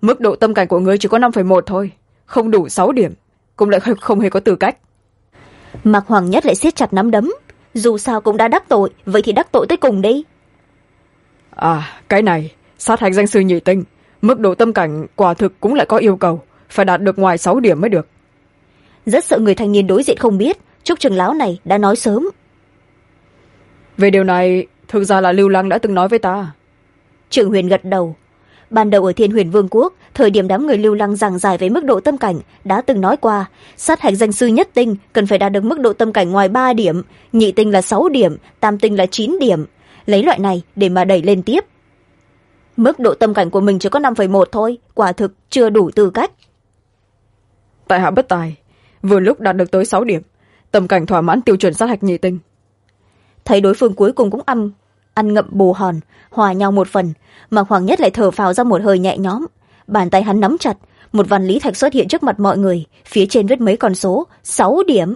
mức độ tâm cảnh của ngươi chỉ có 5,1 thôi, không đủ 6 điểm, cũng lại không hề có tư cách. Mạc Hoàng Nhất lại siết chặt nắm đấm. Dù sao cũng đã đắc tội, vậy thì đắc tội tới cùng đi. Cái này, sát hạch danh sư nhị tinh, mức độ tâm cảnh quả thực cũng lại có yêu cầu, phải đạt được ngoài 6 điểm mới được. Rất sợ người thanh niên đối diện không biết, Trúc trưởng lão này đã nói sớm. Về điều này, thực ra là Lưu Lăng đã từng nói với ta. Trường Huyền gật đầu. Ban đầu ở Thiên Huyền Vương quốc, thời điểm đám người Lưu Lăng giảng giải về mức độ tâm cảnh, đã từng nói qua, sát hạch danh sư nhất tinh cần phải đạt được mức độ tâm cảnh ngoài 3 điểm, nhị tinh là 6 điểm, tam tinh là 9 điểm. Lấy loại này để mà đẩy lên tiếp. Mức độ tâm cảnh của mình chỉ có 5,1 thôi, quả thực chưa đủ tư cách. Tại hạ bất tài, vừa lúc đạt được tới 6 điểm, tâm cảnh thỏa mãn tiêu chuẩn sát hạch nhị tinh. Thấy đối phương cuối cùng cũng ăn ngậm bù hòn, hòa nhau một phần, Mạc Hoàng Nhất lại thở phào ra một hơi nhẹ nhõm. Bàn tay hắn nắm chặt, một văn lý thạch xuất hiện trước mặt mọi người, phía trên viết mấy con số, 6 điểm.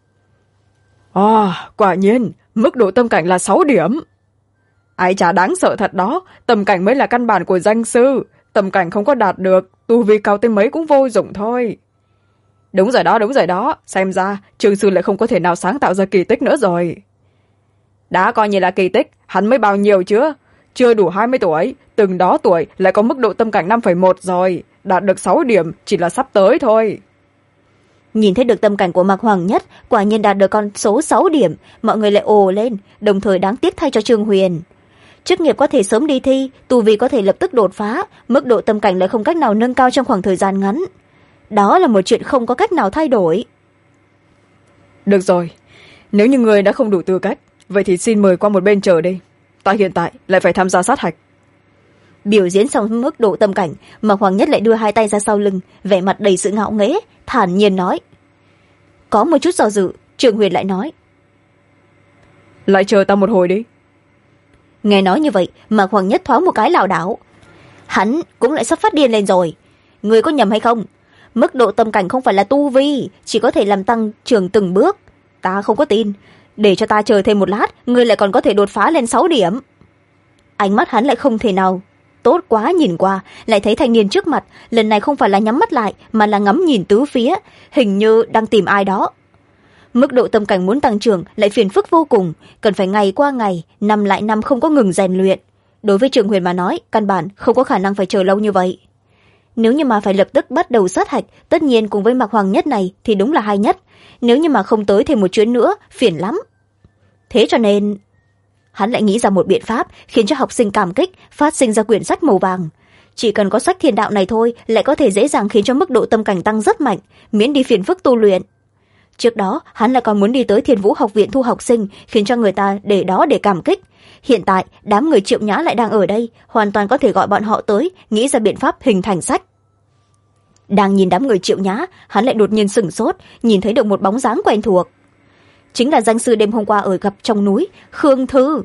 Quả nhiên, mức độ tâm cảnh là 6 điểm. Ai chả đáng sợ thật đó, tâm cảnh mới là căn bản của danh sư, tâm cảnh không có đạt được, tu vi cao tới mấy cũng vô dụng thôi. Đúng rồi đó, xem ra Trương sư lại không có thể nào sáng tạo ra kỳ tích nữa rồi. Đã coi như là kỳ tích, hắn mới bao nhiêu chưa đủ 20 tuổi, từng đó tuổi lại có mức độ tâm cảnh 5,1 rồi, đạt được 6 điểm chỉ là sắp tới thôi. Nhìn thấy được tâm cảnh của Mạc Hoàng Nhất, quả nhiên đạt được con số 6 điểm, mọi người lại ồ lên, đồng thời đáng tiếc thay cho Trương Huyền. Chức nghiệp có thể sớm đi thi, tu vi có thể lập tức đột phá, mức độ tâm cảnh lại không cách nào nâng cao trong khoảng thời gian ngắn. Đó là một chuyện không có cách nào thay đổi. Được rồi, nếu như người đã không đủ tư cách, vậy thì xin mời qua một bên chờ đi. Ta hiện tại lại phải tham gia sát hạch. Biểu diễn xong mức độ tâm cảnh, Mạc Hoàng Nhất lại đưa hai tay ra sau lưng, vẻ mặt đầy sự ngạo nghễ, thản nhiên nói. Có một chút do dự, Trường Huyền lại nói. Lại chờ ta một hồi đi. Nghe nói như vậy, Mạc Hoàng Nhất thoáng một cái lảo đảo. Hắn cũng lại sắp phát điên lên rồi. Người có nhầm hay không? Mức độ tâm cảnh không phải là tu vi, chỉ có thể làm tăng trưởng từng bước. Ta không có tin. Để cho ta chờ thêm một lát, người lại còn có thể đột phá lên 6 điểm. Ánh mắt hắn lại không thể nào tốt quá, nhìn qua lại thấy thanh niên trước mặt, lần này không phải là nhắm mắt lại mà là ngắm nhìn tứ phía, hình như đang tìm ai đó. Mức độ tâm cảnh muốn tăng trưởng lại phiền phức vô cùng, cần phải ngày qua ngày, năm lại năm không có ngừng rèn luyện. Đối với Trường Huyền mà nói, căn bản không có khả năng phải chờ lâu như vậy. Nếu như mà phải lập tức bắt đầu sát hạch, tất nhiên cùng với Mạc Hoàng Nhất này thì đúng là hay nhất. Nếu như mà không tới thêm một chuyến nữa, phiền lắm. Thế cho nên hắn lại nghĩ ra một biện pháp khiến cho học sinh cảm kích, phát sinh ra quyển sách màu vàng. Chỉ cần có sách thiên đạo này thôi, lại có thể dễ dàng khiến cho mức độ tâm cảnh tăng rất mạnh, miễn đi phiền phức tu luyện. Trước đó, hắn lại còn muốn đi tới Thiên Vũ học viện thu học sinh, khiến cho người ta để đó để cảm kích. Hiện tại, đám người Triệu Nhã lại đang ở đây, hoàn toàn có thể gọi bọn họ tới, nghĩ ra biện pháp hình thành sách. Đang nhìn đám người Triệu Nhã, hắn lại đột nhiên sửng sốt, nhìn thấy được một bóng dáng quen thuộc. Chính là danh sư đêm hôm qua ở gặp trong núi, Khương Thư.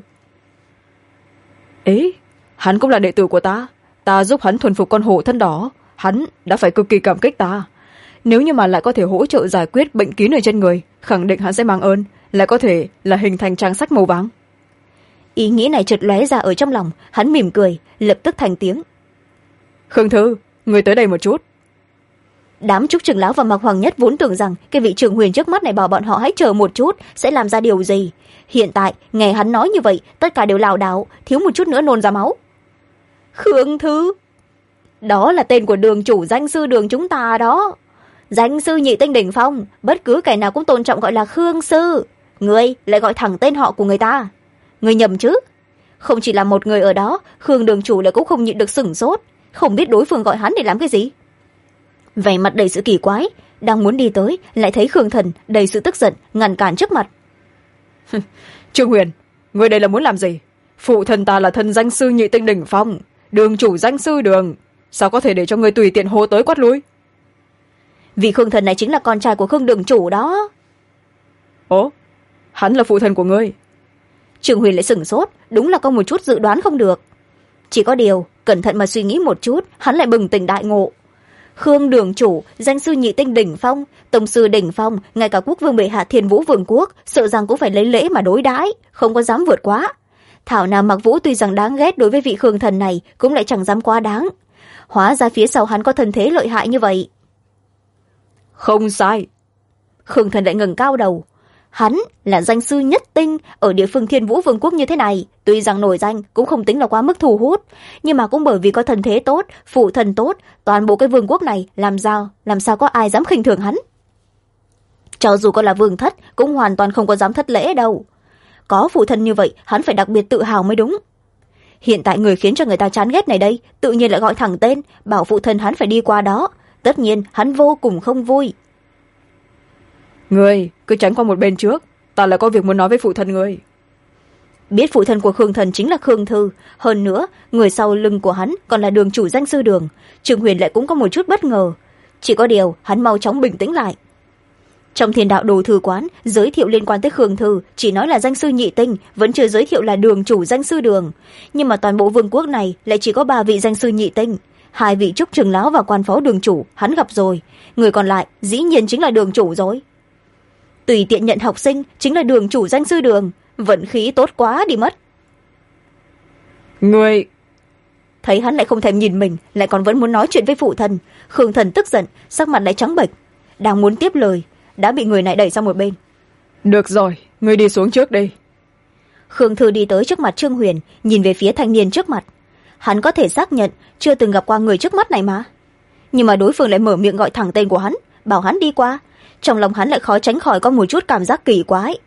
Hắn cũng là đệ tử của ta. Ta giúp hắn thuần phục con hổ thân đỏ. Hắn đã phải cực kỳ cảm kích ta. Nếu như mà lại có thể hỗ trợ giải quyết bệnh kín ở trên người, khẳng định hắn sẽ mang ơn, lại có thể là hình thành trang sách màu vàng. Ý nghĩ này chợt lóe ra ở trong lòng, hắn mỉm cười, lập tức thành tiếng. Khương Thư, người tới đây một chút. Đám Trúc trưởng lão và Mạc Hoàng Nhất vốn tưởng rằng cái vị Trường Huyền trước mắt này bảo bọn họ hãy chờ một chút sẽ làm ra điều gì. Hiện tại nghe hắn nói như vậy, tất cả đều lảo đảo, thiếu một chút nữa nôn ra máu. Khương Thư, đó là tên của đường chủ danh sư đường chúng ta đó. Danh sư nhị tinh đỉnh phong, bất cứ kẻ nào cũng tôn trọng gọi là Khương sư. Ngươi lại gọi thẳng tên họ của người ta. Ngươi nhầm chứ? Không chỉ là một người ở đó, Khương đường chủ lại cũng không nhịn được sửng sốt, không biết đối phương gọi hắn để làm cái gì. Vẻ mặt đầy sự kỳ quái, đang muốn đi tới, lại thấy Khương Thần đầy sự tức giận ngăn cản trước mặt. Trương Huyền, ngươi đây là muốn làm gì? Phụ thân ta là thân danh sư nhị tinh đỉnh phong, đường chủ danh sư đường, sao có thể để cho ngươi tùy tiện hô tới quát lui? Vì Khương Thần này chính là con trai của Khương đường chủ đó. Ồ, hắn là phụ thân của ngươi? Trương Huyền lại sửng sốt, đúng là có một chút dự đoán không được. Chỉ có điều, cẩn thận mà suy nghĩ một chút, hắn lại bừng tỉnh đại ngộ. Khương đường chủ, danh sư nhị tinh đỉnh phong, tông sư đỉnh phong, ngay cả quốc vương bệ hạ Thiên Vũ vương quốc, sợ rằng cũng phải lấy lễ mà đối đãi, không có dám vượt quá. Thảo nào Mặc Vũ tuy rằng đáng ghét đối với vị Khương thần này, cũng lại chẳng dám quá đáng. hóa ra phía sau hắn có thân thế lợi hại như vậy. Không sai. Khương Thần lại ngẩng cao đầu. Hắn là danh sư nhất tinh ở địa phương Thiên Vũ Vương quốc như thế này, tuy rằng nổi danh cũng không tính là quá mức thu hút, nhưng mà cũng bởi vì có thân thế tốt, phụ thân tốt, toàn bộ cái vương quốc này làm sao có ai dám khinh thường hắn. Cho dù có là vương thất cũng hoàn toàn không có dám thất lễ đâu. Có phụ thân như vậy hắn phải đặc biệt tự hào mới đúng. Hiện tại người khiến cho người ta chán ghét này đây tự nhiên lại gọi thẳng tên, bảo phụ thân hắn phải đi qua đó. Tất nhiên hắn vô cùng không vui. Người cứ tránh qua một bên trước, ta lại có việc muốn nói với phụ thân người. Biết phụ thân của Khương Thần chính là Khương Thư, hơn nữa người sau lưng của hắn còn là đường chủ danh sư đường. Trương Huyền lại cũng có một chút bất ngờ, chỉ có điều hắn mau chóng bình tĩnh lại. Trong Thiên Đạo Đồ Thư quán giới thiệu liên quan tới Khương Thư chỉ nói là danh sư nhị tinh, vẫn chưa giới thiệu là đường chủ danh sư đường. Nhưng mà toàn bộ vương quốc này lại chỉ có 3 vị danh sư nhị tinh, 2 vị trúc trưởng lão và quan phó đường chủ hắn gặp rồi, người còn lại dĩ nhiên chính là đường chủ rồi. Tùy tiện nhận học sinh chính là đường chủ danh sư đường, vận khí tốt quá đi mất. Người thấy hắn lại không thèm nhìn mình, lại còn vẫn muốn nói chuyện với phụ thân, Khương Thần tức giận, sắc mặt lại trắng bệch, đang muốn tiếp lời đã bị người này đẩy sang một bên. Được rồi, người đi xuống trước đi. Khương Thư đi tới trước mặt Trương Huyền, nhìn về phía thanh niên trước mặt. Hắn có thể xác nhận chưa từng gặp qua người trước mắt này mà, nhưng mà đối phương lại mở miệng gọi thẳng tên của hắn, bảo hắn đi qua. Trong lòng hắn lại khó tránh khỏi có một chút cảm giác kỳ quái.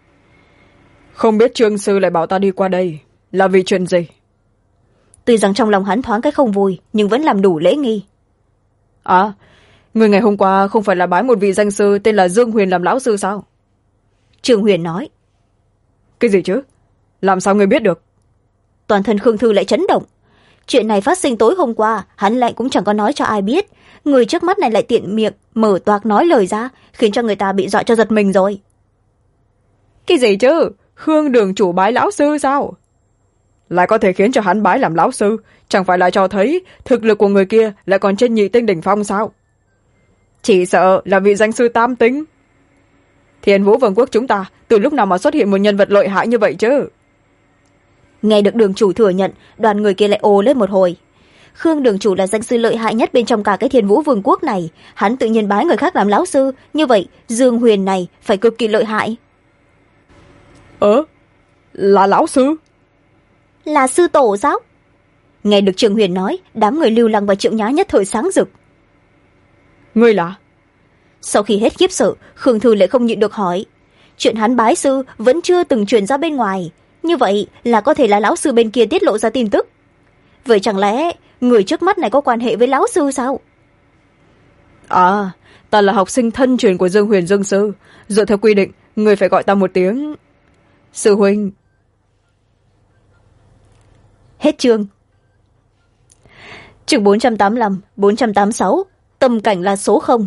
Không biết Trương sư lại bảo ta đi qua đây là vì chuyện gì? Tuy rằng trong lòng hắn thoáng cái không vui, nhưng vẫn làm đủ lễ nghi. À, người ngày hôm qua không phải là bái một vị danh sư tên là Dương Huyền làm lão sư sao? Trương Huyền nói. Cái gì chứ? Làm sao người biết được? Toàn thân Khương Thư lại chấn động. Chuyện này phát sinh tối hôm qua, hắn lại cũng chẳng có nói cho ai biết. Người trước mắt này lại tiện miệng mở toạc nói lời ra, khiến cho người ta bị dọa cho giật mình rồi. Cái gì chứ? Khương đường chủ bái lão sư sao? Lại có thể khiến cho hắn bái làm lão sư, chẳng phải là cho thấy thực lực của người kia lại còn trên nhị tinh đỉnh phong sao? Chỉ sợ là vị danh sư tam tinh. Thiên Vũ Vương quốc chúng ta từ lúc nào mà xuất hiện một nhân vật lợi hại như vậy chứ? Nghe được đường chủ thừa nhận, đoàn người kia lại ồ lên một hồi. Khương đường chủ là danh sư lợi hại nhất bên trong cả cái Thiên Vũ Vương quốc này, hắn tự nhiên bái người khác làm lão sư, như vậy Dương Huyền này phải cực kỳ lợi hại. Là lão sư? Là sư tổ sao? Nghe được Trương Huyền nói, đám người Lưu Lăng và Triệu Nhã nhất thời sáng rực. Ngươi là? Sau khi hết khiếp sợ, Khương Thư lại không nhịn được hỏi. Chuyện hắn bái sư vẫn chưa từng truyền ra bên ngoài, như vậy là có thể là lão sư bên kia tiết lộ ra tin tức. Vậy chẳng lẽ người trước mắt này có quan hệ với lão sư sao? À, ta là học sinh thân truyền của Dương Huyền Dương sư, dựa theo quy định người phải gọi ta một tiếng sư huynh. Hết chương. Chương 485, 486, tâm cảnh là số 0.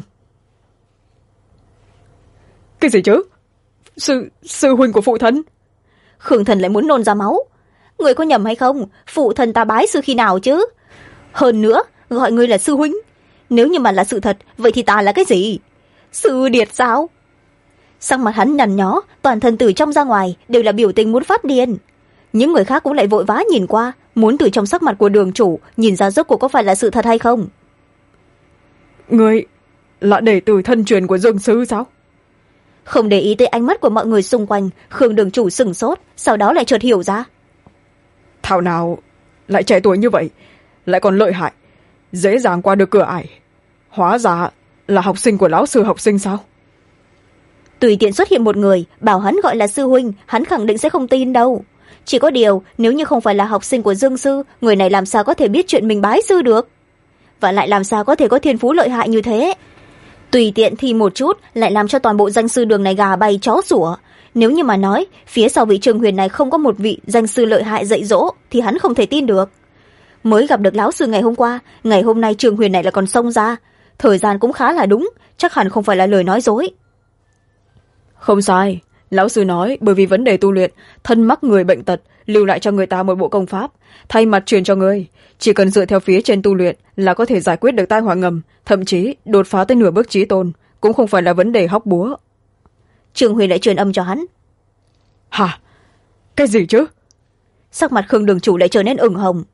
Cái gì chứ? Sư huynh của phụ thân? Khương Thần lại muốn nôn ra máu. Người có nhầm hay không? Phụ thân ta bái sư khi nào chứ? Hơn nữa, gọi ngươi là sư huynh. Nếu như mà là sự thật, vậy thì ta là cái gì? Sư điệt sao? Sắc mặt hắn nhăn nhó, toàn thân từ trong ra ngoài đều là biểu tình muốn phát điên. Những người khác cũng lại vội vã nhìn qua, muốn từ trong sắc mặt của đường chủ nhìn ra rốt cuộc có phải là sự thật hay không. Người là đệ tử thân truyền của Dương sư sao? Không để ý tới ánh mắt của mọi người xung quanh, Khương đường chủ sửng sốt, sau đó lại chợt hiểu ra. Thảo nào lại trẻ tuổi như vậy, lại còn lợi hại, dễ dàng qua được cửa ải. Hóa ra là học sinh của lão sư học sinh sao? Tùy tiện xuất hiện một người bảo hắn gọi là sư huynh, hắn khẳng định sẽ không tin đâu. Chỉ có điều, nếu như không phải là học sinh của Dương sư, người này làm sao có thể biết chuyện mình bái sư được? Và lại làm sao có thể có thiên phú lợi hại như thế? Tùy tiện thì một chút lại làm cho toàn bộ danh sư đường này gà bay chó sủa. Nếu như mà nói phía sau vị Trương Huyền này không có một vị danh sư lợi hại dạy dỗ thì hắn không thể tin được. Mới gặp được lão sư ngày hôm qua, ngày hôm nay Trương Huyền này là còn xông ra. Thời gian cũng khá là đúng, chắc hẳn không phải là lời nói dối. Không sai, lão sư nói bởi vì vấn đề tu luyện, thân mắc người bệnh tật, lưu lại cho người ta một bộ công pháp, thay mặt truyền cho người. Chỉ cần dựa theo phía trên tu luyện là có thể giải quyết được tai họa ngầm, thậm chí đột phá tới nửa bước chí tôn, cũng không phải là vấn đề hóc búa. Trương Huyền lại truyền âm cho hắn. Hả? Cái gì chứ? Sắc mặt Khương đường chủ lại trở nên ửng hồng.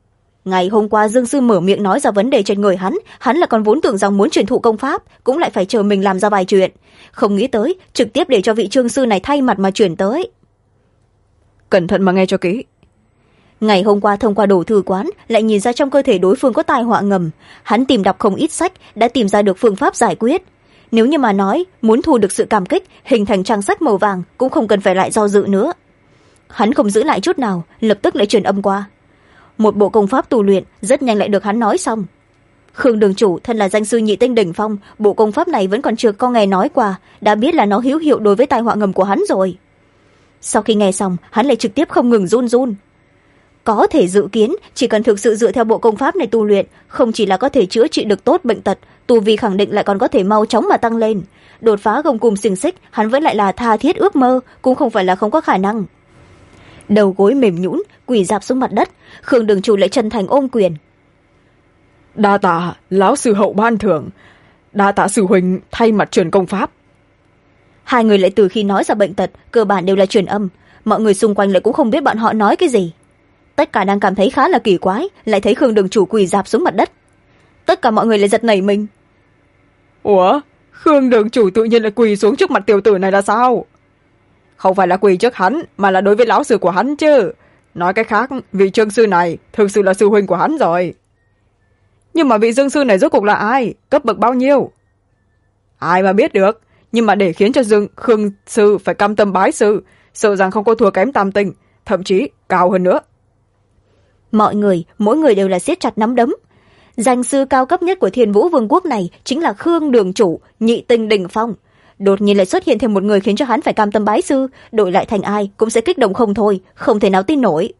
ngày hôm qua Dương sư mở miệng nói ra vấn đề trên người hắn là còn vốn tưởng rằng muốn truyền thụ công pháp cũng lại phải chờ mình làm ra vài chuyện, không nghĩ tới trực tiếp để cho vị Trương sư này thay mặt mà chuyển tới. Cẩn thận mà nghe cho kỹ. Ngày hôm qua thông qua đồ thư quán lại nhìn ra trong cơ thể đối phương có tai họa ngầm, hắn tìm đọc không ít sách đã tìm ra được phương pháp giải quyết. Nếu như mà nói muốn thu được sự cảm kích, hình thành trang sách màu vàng cũng không cần phải lại do dự nữa. Hắn không giữ lại chút nào, lập tức lại truyền âm qua. Một bộ công pháp tu luyện rất nhanh lại được hắn nói xong. Khương đường chủ thân là danh sư nhị tinh đỉnh phong, bộ công pháp này vẫn còn chưa có nghe nói qua, đã biết là nó hữu hiệu đối với tai họa ngầm của hắn rồi. Sau khi nghe xong, hắn lại trực tiếp không ngừng run run. Có thể dự kiến, chỉ cần thực sự dựa theo bộ công pháp này tu luyện, không chỉ là có thể chữa trị được tốt bệnh tật, tu vi khẳng định lại còn có thể mau chóng mà tăng lên. Đột phá gông cùm xiềng xích, hắn vẫn lại là tha thiết ước mơ, cũng không phải là không có khả năng. Đầu gối mềm nhũn, quỳ rạp xuống mặt đất, Khương đường chủ lại chân thành ôm quyền. Đa tạ lão sư hậu ban thưởng, đa tạ sư huynh thay mặt truyền công pháp. Hai người lại từ khi nói ra bệnh tật cơ bản đều là truyền âm, mọi người xung quanh lại cũng không biết bọn họ nói cái gì. Tất cả đang cảm thấy khá là kỳ quái, lại thấy Khương đường chủ quỳ rạp xuống mặt đất. Tất cả mọi người lại giật nảy mình. Ủa, Khương đường chủ tự nhiên lại quỳ xuống trước mặt tiểu tử này là sao? Không phải là quỳ trước hắn, mà là đối với lão sư của hắn chứ. Nói cách khác, vị Trương sư này thực sự là sư huynh của hắn rồi. Nhưng mà vị Dương sư này rốt cuộc là ai? Cấp bậc bao nhiêu? Ai mà biết được, nhưng mà để khiến cho Khương sư phải cam tâm bái sư, sợ rằng không có thua kém tam tinh, thậm chí cao hơn nữa. Mọi người, mỗi người đều là siết chặt nắm đấm. Danh sư cao cấp nhất của Thiên Vũ Vương quốc này chính là Khương đường chủ, nhị tinh đỉnh phong. Đột nhiên lại xuất hiện thêm một người khiến cho hắn phải cam tâm bái sư, đổi lại thành ai cũng sẽ kích động không thôi, không thể nào tin nổi.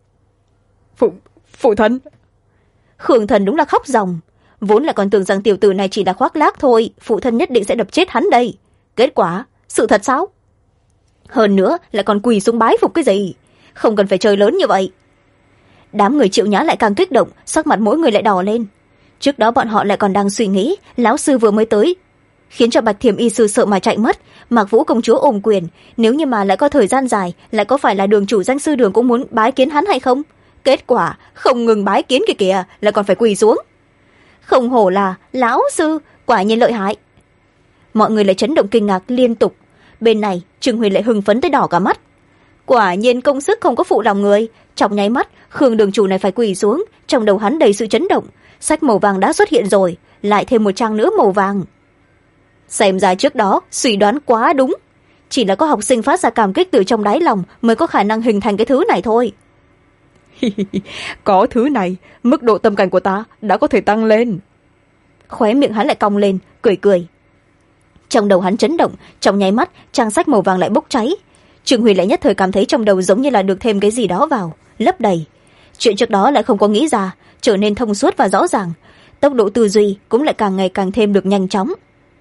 Phụ thân. Khương thần đúng là khóc ròng. Vốn là còn tưởng rằng tiểu tử này chỉ là khoác lác thôi, phụ thân nhất định sẽ đập chết hắn đây. Kết quả, sự thật sao? Hơn nữa lại còn quỳ xuống bái phục cái gì? Không cần phải chơi lớn như vậy. Đám người Triệu Nhã lại càng kích động, sắc mặt mỗi người lại đỏ lên. Trước đó bọn họ lại còn đang suy nghĩ, lão sư vừa mới tới, khiến cho Bạch Thiểm y sư sợ mà chạy mất. Mạc Vũ công chúa ôm quyền, nếu như mà lại có thời gian dài, lại có phải là đường chủ danh sư đường cũng muốn bái kiến hắn hay không? Kết quả không ngừng bái kiến kìa kìa, lại còn phải quỳ xuống. Không hổ là lão sư, quả nhiên lợi hại. Mọi người lại chấn động kinh ngạc liên tục. Bên này Trương Huyền lại hưng phấn tới đỏ cả mắt. Quả nhiên công sức không có phụ lòng người. Trong nháy mắt Khương đường chủ này phải quỳ xuống, trong đầu hắn đầy sự chấn động. Sách màu vàng đã xuất hiện rồi, lại thêm một trang nữa màu vàng. Xem ra trước đó suy đoán quá đúng, chỉ là có học sinh phát ra cảm kích từ trong đáy lòng mới có khả năng hình thành cái thứ này thôi. Có thứ này, mức độ tâm cảnh của ta đã có thể tăng lên. Khóe miệng hắn lại cong lên, cười cười. Trong đầu hắn chấn động, trong nháy mắt trang sách màu vàng lại bốc cháy. Trương Huyền lại nhất thời cảm thấy trong đầu giống như là được thêm cái gì đó vào, lấp đầy. Chuyện trước đó lại không có nghĩ ra, trở nên thông suốt và rõ ràng. Tốc độ tư duy cũng lại càng ngày càng thêm được nhanh chóng.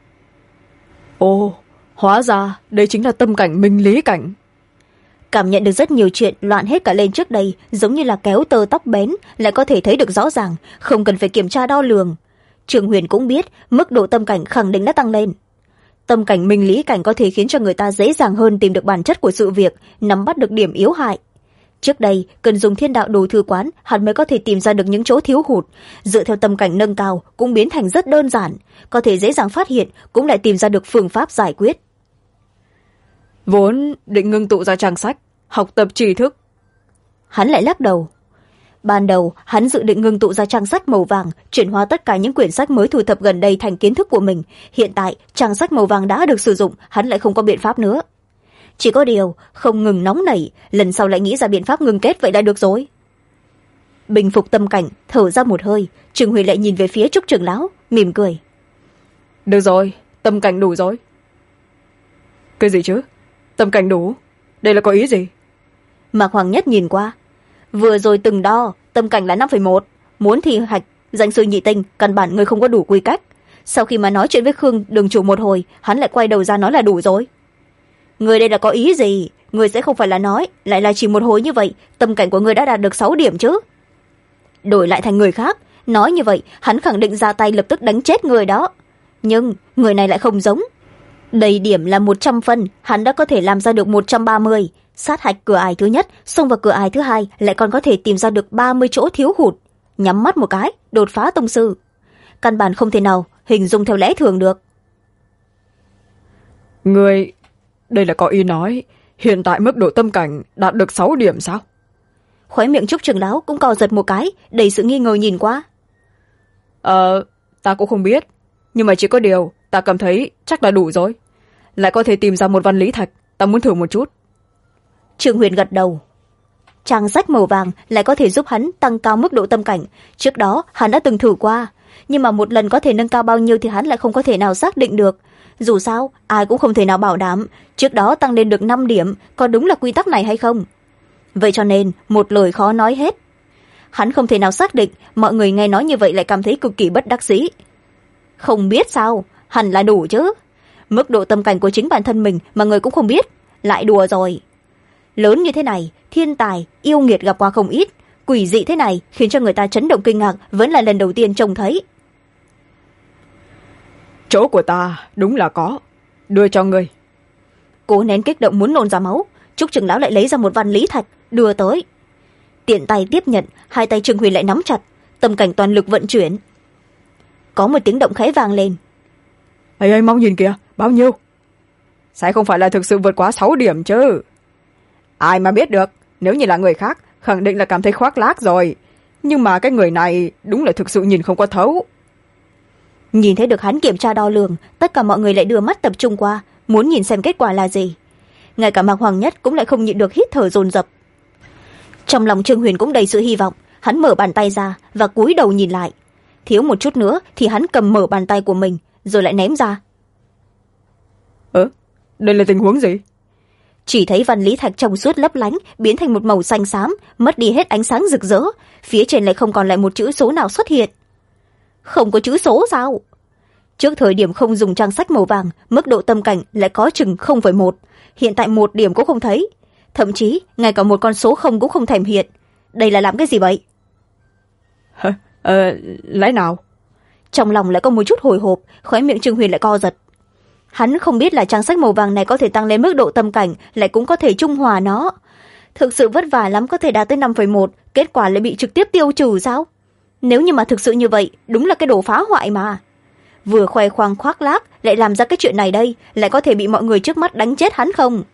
Ồ, hóa ra đây chính là tâm cảnh minh lý cảnh. Cảm nhận được rất nhiều chuyện loạn hết cả lên trước đây, giống như là kéo tơ tóc bén, lại có thể thấy được rõ ràng, không cần phải kiểm tra đo lường. Trương Huyền cũng biết mức độ tâm cảnh khẳng định đã tăng lên. Tâm cảnh minh lý cảnh có thể khiến cho người ta dễ dàng hơn tìm được bản chất của sự việc, nắm bắt được điểm yếu hại. Trước đây cần dùng thiên đạo đồ thư quán hắn mới có thể tìm ra được những chỗ thiếu hụt, dựa theo tâm cảnh nâng cao cũng biến thành rất đơn giản, có thể dễ dàng phát hiện, cũng lại tìm ra được phương pháp giải quyết. Vốn định ngưng tụ ra trang sách học tập tri thức, hắn lại lắc đầu. Ban đầu hắn dự định ngưng tụ ra trang sách màu vàng, chuyển hóa tất cả những quyển sách mới thu thập gần đây thành kiến thức của mình. Hiện tại trang sách màu vàng đã được sử dụng, hắn lại không có biện pháp nữa. Chỉ có điều không ngừng nóng nảy, lần sau lại nghĩ ra biện pháp ngưng kết vậy đã được rồi. Bình phục tâm cảnh, thở ra một hơi, Trương Huyền lại nhìn về phía Trúc trưởng lão, mỉm cười. Được rồi, tâm cảnh đủ rồi. Cái gì chứ? Tâm cảnh đủ? Đây là có ý gì? Mạc Hoàng Nhất nhìn qua. Vừa rồi từng đo, tâm cảnh là 5,1. Muốn thi hạch danh sư nhị tinh, căn bản người không có đủ quy cách. Sau khi mà nói chuyện với Khương đường chủ một hồi, hắn lại quay đầu ra nói là đủ rồi. Người đây là có ý gì? Người sẽ không phải là nói, lại là chỉ một hồi như vậy, tâm cảnh của người đã đạt được 6 điểm chứ? Đổi lại thành người khác, nói như vậy, hắn khẳng định ra tay lập tức đánh chết người đó. Nhưng người này lại không giống. Đầy điểm là 100 phân, hắn đã có thể làm ra được 130. Sát hạch cửa ải thứ nhất, xông vào cửa ải thứ hai, lại còn có thể tìm ra được 30 chỗ thiếu hụt. nhắm mắt một cái đột phá tông sư. Căn bản không thể nào hình dung theo lẽ thường được. Người, đây là có ý nói hiện tại mức độ tâm cảnh đạt được 6 điểm sao? Khóe miệng Trúc trưởng lão cũng co giật một cái, đầy sự nghi ngờ nhìn qua. Ta cũng không biết, nhưng mà chỉ có điều ta cảm thấy chắc là đủ rồi. Lại có thể tìm ra một văn lý thạch, ta muốn thử một chút. Trương Huyền gật đầu. Trang sách màu vàng lại có thể giúp hắn tăng cao mức độ tâm cảnh. Trước đó hắn đã từng thử qua, nhưng mà một lần có thể nâng cao bao nhiêu thì hắn lại không có thể nào xác định được. Dù sao ai cũng không thể nào bảo đảm trước đó tăng lên được 5 điểm có đúng là quy tắc này hay không. Vậy cho nên một lời khó nói hết. Hắn không thể nào xác định, mọi người nghe nói như vậy lại cảm thấy cực kỳ bất đắc dĩ. Không biết sao, hẳn là đủ chứ. Mức độ tâm cảnh của chính bản thân mình mà người cũng không biết, lại đùa rồi. Lớn như thế này, thiên tài, yêu nghiệt gặp qua không ít. Quỷ dị thế này khiến cho người ta chấn động kinh ngạc, vẫn là lần đầu tiên trông thấy. Chỗ của ta đúng là có, đưa cho ngươi. Cố nén kích động muốn nôn ra máu, Trúc trưởng lão lại lấy ra một văn lý thạch đưa tới. Tiện tay tiếp nhận, hai tay Trương Huyền lại nắm chặt, tâm cảnh toàn lực vận chuyển. Có một tiếng động khẽ vang lên. Ê, mau nhìn kìa, bao nhiêu? Sẽ không phải là thực sự vượt quá 6 điểm chứ? Ai mà biết được, nếu như là người khác khẳng định là cảm thấy khoác lác rồi, nhưng mà cái người này đúng là thực sự nhìn không có thấu. Nhìn thấy được hắn kiểm tra đo lường, tất cả mọi người lại đưa mắt tập trung qua, muốn nhìn xem kết quả là gì. Ngay cả Mạc Hoàng Nhất cũng lại không nhịn được hít thở dồn dập. Trong lòng Trương Huyền cũng đầy sự hy vọng, hắn mở bàn tay ra và cúi đầu nhìn lại. Thiếu một chút nữa thì hắn cầm mở bàn tay của mình rồi lại ném ra. Đây là tình huống gì? Chỉ thấy văn lý thạch trong suốt lấp lánh biến thành một màu xanh xám, mất đi hết ánh sáng rực rỡ, phía trên lại không còn lại một chữ số nào xuất hiện. Không có chữ số sao? Trước thời điểm không dùng trang sách màu vàng, mức độ tâm cảnh lại có chừng 0,1, hiện tại 1 điểm cũng không thấy, thậm chí ngay cả một con số 0 cũng không thèm hiện. Đây là làm cái gì vậy? Lẽ nào? Trong lòng lại có một chút hồi hộp, khóe miệng Trương Huyền lại co giật. Hắn không biết là trang sách màu vàng này có thể tăng lên mức độ tâm cảnh, lại cũng có thể trung hòa nó. Thực sự vất vả lắm có thể đạt tới 5,1, kết quả lại bị trực tiếp tiêu trừ sao? Nếu như mà thực sự như vậy, đúng là cái đồ phá hoại mà. Vừa khoe khoang khoác lác, lại làm ra cái chuyện này đây, lại có thể bị mọi người trước mắt đánh chết hắn không?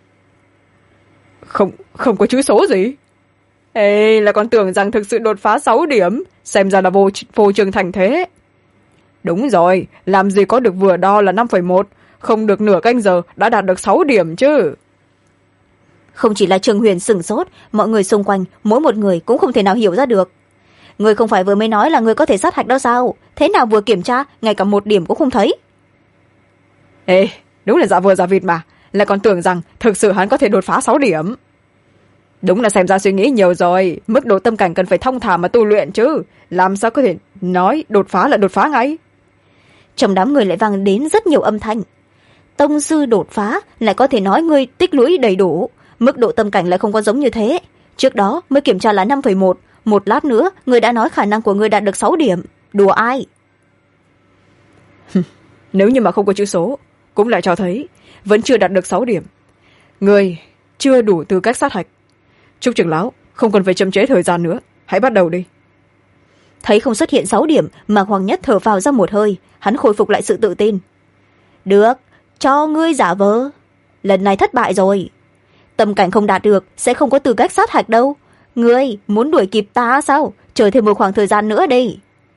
Không có chữ số gì? Ê, là còn tưởng rằng thực sự đột phá 6 điểm, xem ra là vô trường thành thế. Đúng rồi, làm gì có được vừa đo là 5,1, không được nửa canh giờ đã đạt được 6 điểm chứ. Không chỉ là Trương Huyền sửng sốt, mọi người xung quanh, mỗi một người cũng không thể nào hiểu ra được. Người không phải vừa mới nói là người có thể sát hạch đó sao? Thế nào vừa kiểm tra, ngay cả 1 điểm cũng không thấy. Ê, đúng là giả vờ giả vịt mà, lại còn tưởng rằng thực sự hắn có thể đột phá 6 điểm. Đúng là xem ra suy nghĩ nhiều rồi, mức độ tâm cảnh cần phải thong thả mà tu luyện chứ, làm sao có thể nói đột phá là đột phá ngay. Trong đám người lại vang đến rất nhiều âm thanh. Tông sư đột phá lại có thể nói ngươi tích lũy đầy đủ, mức độ tâm cảnh lại không có giống như thế. Trước đó mới kiểm tra là 5,1, một lát nữa ngươi đã nói khả năng của ngươi đạt được 6 điểm, đùa ai? Nếu như mà không có chữ số, cũng lại cho thấy vẫn chưa đạt được 6 điểm. Ngươi chưa đủ tư cách sát hạch. Trúc trưởng lão, không cần phải chậm trễ thời gian nữa, hãy bắt đầu đi. Thấy không xuất hiện 6 điểm, Mạc Hoàng Nhất thở phào ra một hơi, hắn khôi phục lại sự tự tin. Được, cho ngươi giả vờ. Lần này thất bại rồi. Tâm cảnh không đạt được, sẽ không có tư cách sát hạch đâu. Ngươi muốn đuổi kịp ta sao? Chờ thêm một khoảng thời gian nữa đi.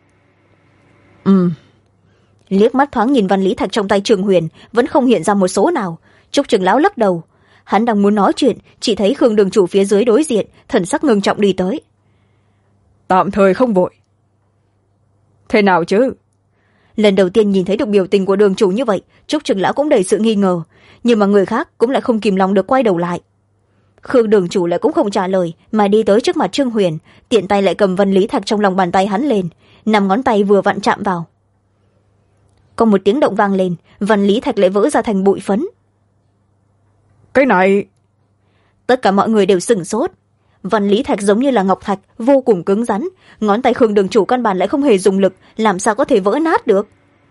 Liếc mắt thoáng nhìn văn lý thạch trong tay Trương Huyền, vẫn không hiện ra một số nào. Trúc trưởng lão lắc đầu. Hắn đang muốn nói chuyện, chỉ thấy Khương đường chủ phía dưới đối diện, thần sắc ngưng trọng đi tới. Tạm thời không vội. Thế nào chứ? Lần đầu tiên nhìn thấy được biểu tình của đường chủ như vậy, Trúc trưởng lão cũng đầy sự nghi ngờ, nhưng mà người khác cũng lại không kìm lòng được quay đầu lại. Khương đường chủ lại cũng không trả lời, mà đi tới trước mặt Trương Huyền, tiện tay lại cầm văn lý thạch trong lòng bàn tay hắn lên, 5 ngón tay vừa vặn chạm vào. Có một tiếng động vang lên, văn lý thạch lại vỡ ra thành bụi phấn. Cái này... Tất cả mọi người đều sửng sốt. Văn lý thạch giống như là ngọc thạch, vô cùng cứng rắn, ngón tay Khương đường chủ căn bản lại không hề dùng lực, làm sao có thể vỡ nát được?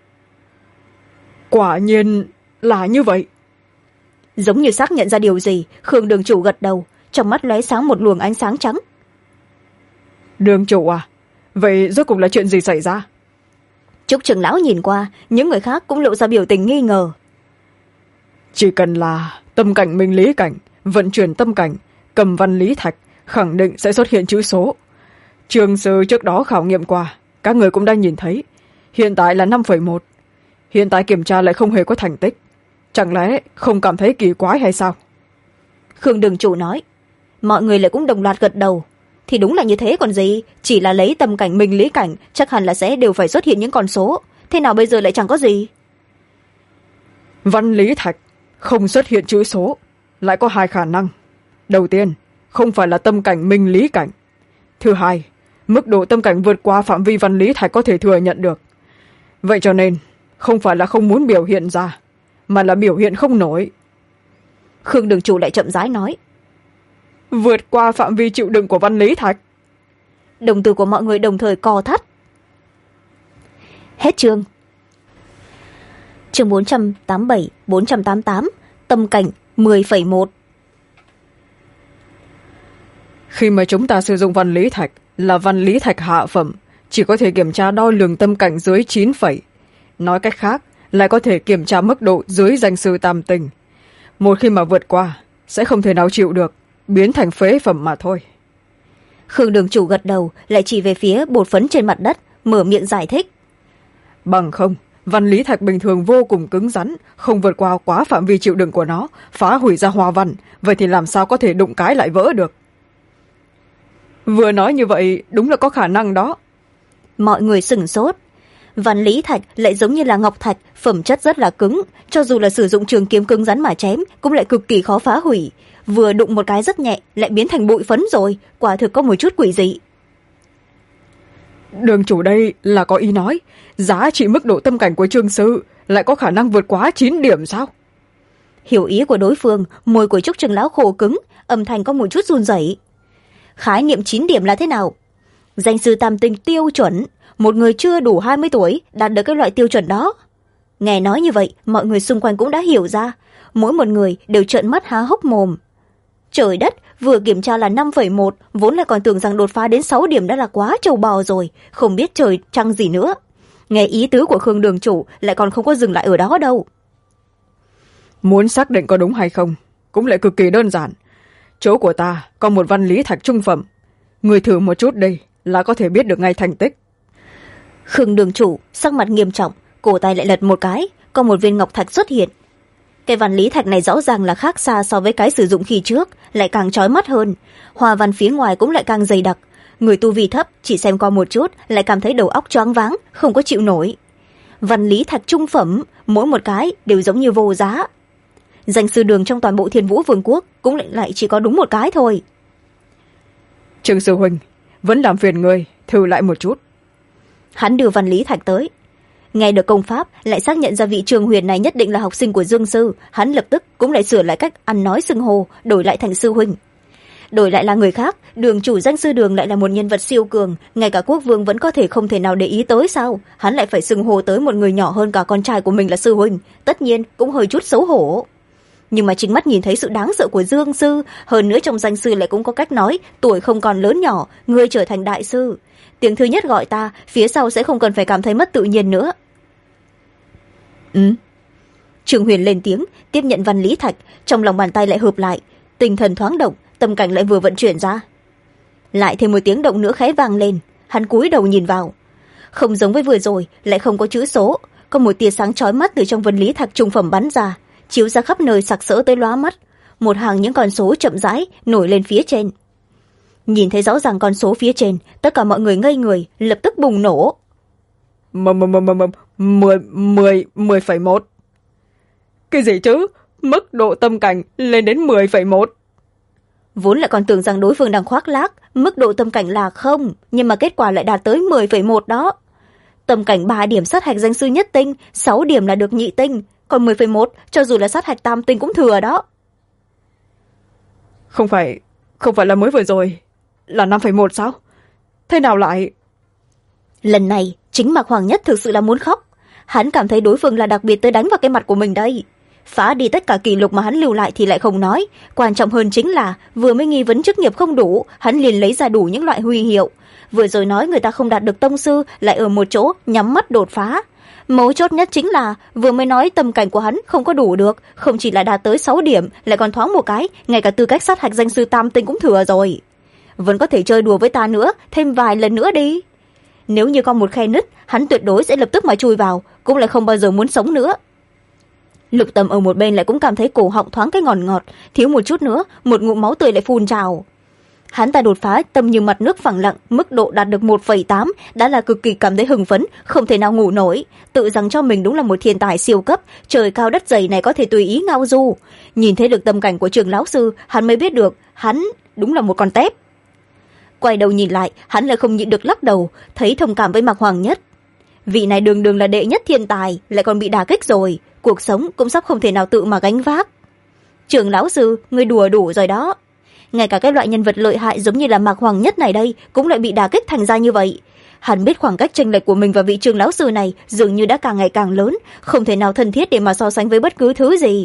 Quả nhiên là như vậy. Giống như xác nhận ra điều gì, Khương đường chủ gật đầu, trong mắt lóe sáng một luồng ánh sáng trắng. Đường chủ à, vậy rốt cuộc là chuyện gì xảy ra? Trúc trưởng lão nhìn qua, những người khác cũng lộ ra biểu tình nghi ngờ. Chỉ cần là tâm cảnh minh lý cảnh, vận chuyển tâm cảnh, cầm văn lý thạch, khẳng định sẽ xuất hiện chữ số. Trường sư trước đó khảo nghiệm qua, các người cũng đã nhìn thấy, hiện tại là 5,1. Hiện tại kiểm tra lại không hề có thành tích, chẳng lẽ không cảm thấy kỳ quái hay sao? Khương đường chủ nói. Mọi người lại cũng đồng loạt gật đầu. Thì đúng là như thế còn gì, chỉ là lấy tâm cảnh minh lý cảnh chắc hẳn là sẽ đều phải xuất hiện những con số, thế nào bây giờ lại chẳng có gì? Văn lý thạch không xuất hiện chữ số lại có hai khả năng. Đầu tiên, không phải là tâm cảnh minh lý cảnh. Thứ hai, mức độ tâm cảnh vượt qua phạm vi văn lý thạch có thể thừa nhận được. Vậy cho nên không phải là không muốn biểu hiện ra, mà là biểu hiện không nổi. Khương đường chủ lại chậm rãi nói. Vượt qua phạm vi chịu đựng của văn lý thạch. Đồng tử của mọi người đồng thời co thắt. Hết chương. Chương 487, 488, tâm cảnh 10,1. Khi mà chúng ta sử dụng văn lý thạch là văn lý thạch hạ phẩm, chỉ có thể kiểm tra đo lường tâm cảnh dưới 9 phẩy. Nói cách khác, lại có thể kiểm tra mức độ dưới danh sư tam tinh. Một khi mà vượt qua, sẽ không thể nào chịu được, biến thành phế phẩm mà thôi. Khương đường chủ gật đầu, lại chỉ về phía bột phấn trên mặt đất, mở miệng giải thích. Bằng không, văn lý thạch bình thường vô cùng cứng rắn, không vượt qua quá phạm vi chịu đựng của nó, phá hủy ra hoa văn, vậy thì làm sao có thể đụng cái lại vỡ được? Vừa nói như vậy, đúng là có khả năng đó. Mọi người sửng sốt. Văn lý thạch lại giống như là ngọc thạch, phẩm chất rất là cứng, cho dù là sử dụng trường kiếm cứng rắn mà chém cũng lại cực kỳ khó phá hủy. Vừa đụng một cái rất nhẹ lại biến thành bụi phấn rồi, quả thực có một chút quỷ dị. Đường chủ đây là có ý nói giá trị mức độ tâm cảnh của Trương sư lại có khả năng vượt quá 9 điểm sao? Hiểu ý của đối phương, môi của Trúc trưởng lão khô cứng, âm thanh có một chút run rẩy. Khái niệm 9 điểm là thế nào? Danh sư tam tinh tiêu chuẩn, một người chưa đủ 20 tuổi đạt được cái loại tiêu chuẩn đó. Nghe nói như vậy, mọi người xung quanh cũng đã hiểu ra, mỗi một người đều trợn mắt há hốc mồm. Trời đất, vừa kiểm tra là 5,1, vốn là còn tưởng rằng đột phá đến 6 điểm đã là quá trâu bò rồi, không biết trời trăng gì nữa. Nghe ý tứ của Khương đường chủ lại còn không có dừng lại ở đó đâu. Muốn xác định có đúng hay không cũng lại cực kỳ đơn giản. Chỗ của ta có một văn lý thạch trung phẩm, người thử một chút đây là có thể biết được ngay thành tích. Khương đường chủ sắc mặt nghiêm trọng, cổ tay lại lật một cái, có một viên ngọc thạch xuất hiện. Cái văn lý thạch này rõ ràng là khác xa so với cái sử dụng khi trước, lại càng chói mắt hơn. Hoa văn phía ngoài cũng lại càng dày đặc. Người tu vi thấp chỉ xem qua một chút lại cảm thấy đầu óc choáng váng, không có chịu nổi. Văn lý thạch trung phẩm, mỗi một cái đều giống như vô giá. Danh sư đường trong toàn bộ Thiên Vũ Vương quốc cũng lại chỉ có đúng một cái thôi. Trương sư huynh, vẫn làm phiền người thử lại một chút. Hắn đưa văn lý thạch tới. Nghe được công pháp, lại xác nhận ra vị Trường Huyền này nhất định là học sinh của Dương sư, hắn lập tức cũng lại sửa lại cách ăn nói xưng hô, đổi lại thành sư huynh. Đổi lại là người khác, đường chủ danh sư đường lại là một nhân vật siêu cường, ngay cả quốc vương vẫn có thể không thể nào để ý tới sao? Hắn lại phải xưng hô tới một người nhỏ hơn cả con trai của mình là sư huynh, tất nhiên cũng hơi chút xấu hổ. Nhưng mà chính mắt nhìn thấy sự đáng sợ của Dương sư, hơn nữa trong danh sư lại cũng có cách nói, tuổi không còn lớn nhỏ, người trở thành đại sư. Tiếng thứ nhất gọi ta, phía sau sẽ không cần phải cảm thấy mất tự nhiên nữa. Trường Huyền lên tiếng, tiếp nhận văn lý thạch, trong lòng bàn tay lại hợp lại, tinh thần thoáng động, tâm cảnh lại vừa vận chuyển ra. Lại thêm một tiếng động nữa khẽ vang lên, hắn cúi đầu nhìn vào. Không giống với vừa rồi, lại không có chữ số, có một tia sáng chói mắt từ trong văn lý thạch trung phẩm bắn ra, chiếu ra khắp nơi sặc sỡ tới lóa mắt. Một hàng những con số chậm rãi nổi lên phía trên. Nhìn thấy rõ ràng con số phía trên, tất cả mọi người ngây người, lập tức bùng nổ. 10,1. Cái gì chứ? Mức độ tâm cảnh lên đến 10,1. Vốn lại còn tưởng rằng đối phương đang khoác lác, mức độ tâm cảnh là không, nhưng mà kết quả lại đạt tới 10,1 đó. Tâm cảnh 3 điểm sát hạch danh sư nhất tinh, 6 điểm là được nhị tinh, còn 10,1 cho dù là sát hạch tam tinh cũng thừa đó. Không phải là mới vừa rồi là 5,1 sao? Thế nào lại? Lần này chính Mạc Hoàng Nhất thực sự là muốn khóc. Hắn cảm thấy đối phương là đặc biệt tới đánh vào cái mặt của mình đây. Phá đi tất cả kỷ lục mà hắn lưu lại thì lại không nói, quan trọng hơn chính là vừa mới nghi vấn chức nghiệp không đủ, hắn liền lấy ra đủ những loại huy hiệu. vừa rồi nói người ta không đạt được tông sư lại ở một chỗ nhắm mắt đột phá. Mấu chốt nhất chính là vừa mới nói tâm cảnh của hắn không có đủ được, không chỉ là đạt tới 6 điểm, lại còn thoáng một cái ngay cả tư cách sát hạch danh sư tam tinh cũng thừa rồi. Vẫn có thể chơi đùa với ta nữa, thêm vài lần nữa đi. Nếu như có một khe nứt, hắn tuyệt đối sẽ lập tức mà chui vào, cũng lại không bao giờ muốn sống nữa. Lục Tâm ở một bên lại cũng cảm thấy cổ họng thoáng cái ngọt ngọt, thiếu một chút nữa một ngụm máu tươi lại phun trào. Hắn ta đột phá tâm như mặt nước phẳng lặng, mức độ đạt được 1,8 đã là cực kỳ cảm thấy hưng phấn, không thể nào ngủ nổi, tự rằng cho mình đúng là một thiên tài siêu cấp, trời cao đất dày này có thể tùy ý ngao du. Nhìn thấy được tâm cảnh của Trường lão sư, hắn mới biết được hắn đúng là một con tép. Quay đầu nhìn lại, hắn lại không nhịn được lắc đầu, thấy thông cảm với Mạc Hoàng Nhất. Vị này đường đường là đệ nhất thiên tài, lại còn bị đả kích rồi, cuộc sống cũng sắp không thể nào tự mà gánh vác. Trường lão sư, ngươi đùa đủ rồi đó. Ngay cả cái loại nhân vật lợi hại giống như là Mạc Hoàng Nhất này đây cũng lại bị đả kích thành ra như vậy. Hắn biết khoảng cách chênh lệch của mình và vị Trường lão sư này dường như đã càng ngày càng lớn, không thể nào thân thiết để mà so sánh với bất cứ thứ gì.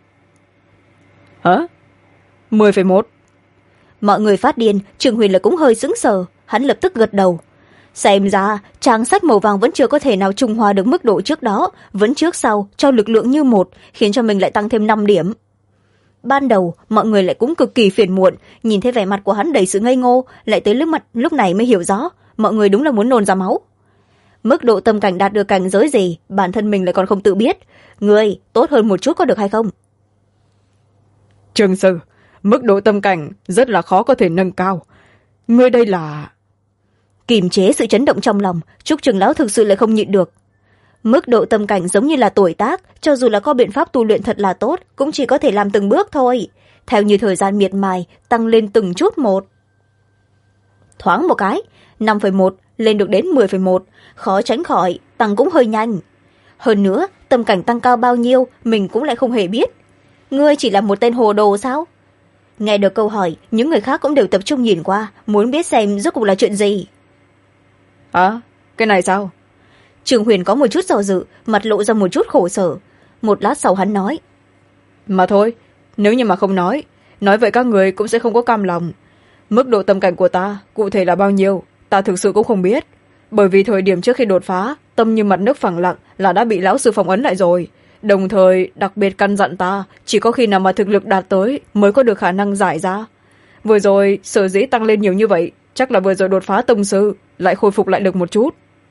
Hả? 10,1. Mọi người phát điên, Trường Huyền là cũng hơi sững sờ, hắn lập tức gật đầu. Xem ra trang sách màu vàng vẫn chưa có thể nào trung hòa được mức độ trước đó, vẫn trước sau cho lực lượng như một, khiến cho mình lại tăng thêm 5 điểm. Ban đầu mọi người lại cũng cực kỳ phiền muộn, nhìn thấy vẻ mặt của hắn đầy sự ngây ngô, lại tới lúc này mới hiểu rõ, mọi người đúng là muốn nôn ra máu. Mức độ tâm cảnh đạt được cảnh giới gì, bản thân mình lại còn không tự biết. Người tốt hơn một chút có được hay không? Trường sư, mức độ tâm cảnh rất là khó có thể nâng cao. Ngươi đây là... Kiềm chế sự chấn động trong lòng, Trúc Trường lão thực sự lại không nhịn được. Mức độ tâm cảnh giống như là tuổi tác, cho dù là có biện pháp tu luyện thật là tốt, cũng chỉ có thể làm từng bước thôi. Theo như thời gian miệt mài, tăng lên từng chút một. Thoáng một cái, 5,1 lên được đến 10,1, khó tránh khỏi, tăng cũng hơi nhanh. Hơn nữa, tâm cảnh tăng cao bao nhiêu, mình cũng lại không hề biết. Ngươi chỉ là một tên hồ đồ sao? Nghe được câu hỏi, những người khác cũng đều tập trung nhìn qua, muốn biết xem rốt cuộc là chuyện gì. Cái này sao? Trường Huyền có một chút do dự, mặt lộ ra một chút khổ sở. Một lát sau hắn nói. Mà thôi, nếu như mà không nói vậy các người cũng sẽ không có cam lòng. Mức độ tâm cảnh của ta, cụ thể là bao nhiêu, ta thực sự cũng không biết. Bởi vì thời điểm trước khi đột phá, tâm như mặt nước phẳng lặng là đã bị lão sư phong ấn lại rồi. Đồng thời, đặc biệt căn dặn ta, chỉ có khi nào mà thực lực đạt tới mới có được khả năng giải ra. Vừa rồi, sở dĩ tăng lên nhiều như vậy, chắc là vừa rồi đột phá tông sư, lại khôi phục lại được một chút.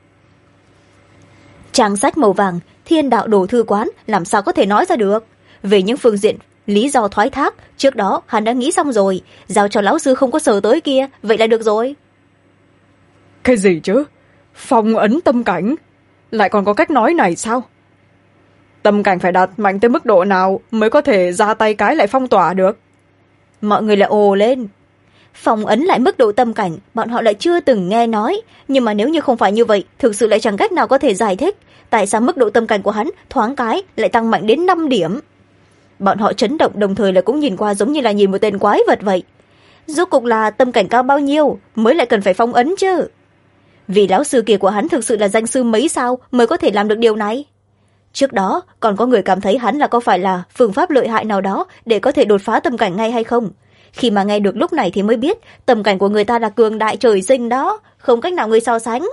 Trang sách màu vàng, Thiên Đạo Đồ Thư Quán làm sao có thể nói ra được. Về những phương diện lý do thoái thác, trước đó hắn đã nghĩ xong rồi, giao cho lão sư không có sở tới kia, vậy là được rồi. Cái gì chứ? Phong ấn tâm cảnh? Lại còn có cách nói này sao? Tâm cảnh phải đạt mạnh tới mức độ nào mới có thể ra tay cái lại phong tỏa được? Mọi người lại ồ lên. Phong ấn lại mức độ tâm cảnh, bọn họ lại chưa từng nghe nói. Nhưng mà nếu như không phải như vậy, thực sự lại chẳng cách nào có thể giải thích tại sao mức độ tâm cảnh của hắn thoáng cái lại tăng mạnh đến 5 điểm. Bọn họ chấn động, đồng thời là cũng nhìn qua giống như là nhìn một tên quái vật vậy. Rốt cuộc là tâm cảnh cao bao nhiêu mới lại cần phải phong ấn chứ? Vì lão sư kia của hắn thực sự là danh sư mấy sao mới có thể làm được điều này. Trước đó còn có người cảm thấy hắn là có phải là phương pháp lợi hại nào đó để có thể đột phá tâm cảnh ngay hay không. Khi mà nghe được lúc này thì mới biết tâm cảnh của người ta là cường đại trời sinh đó, không cách nào người so sánh.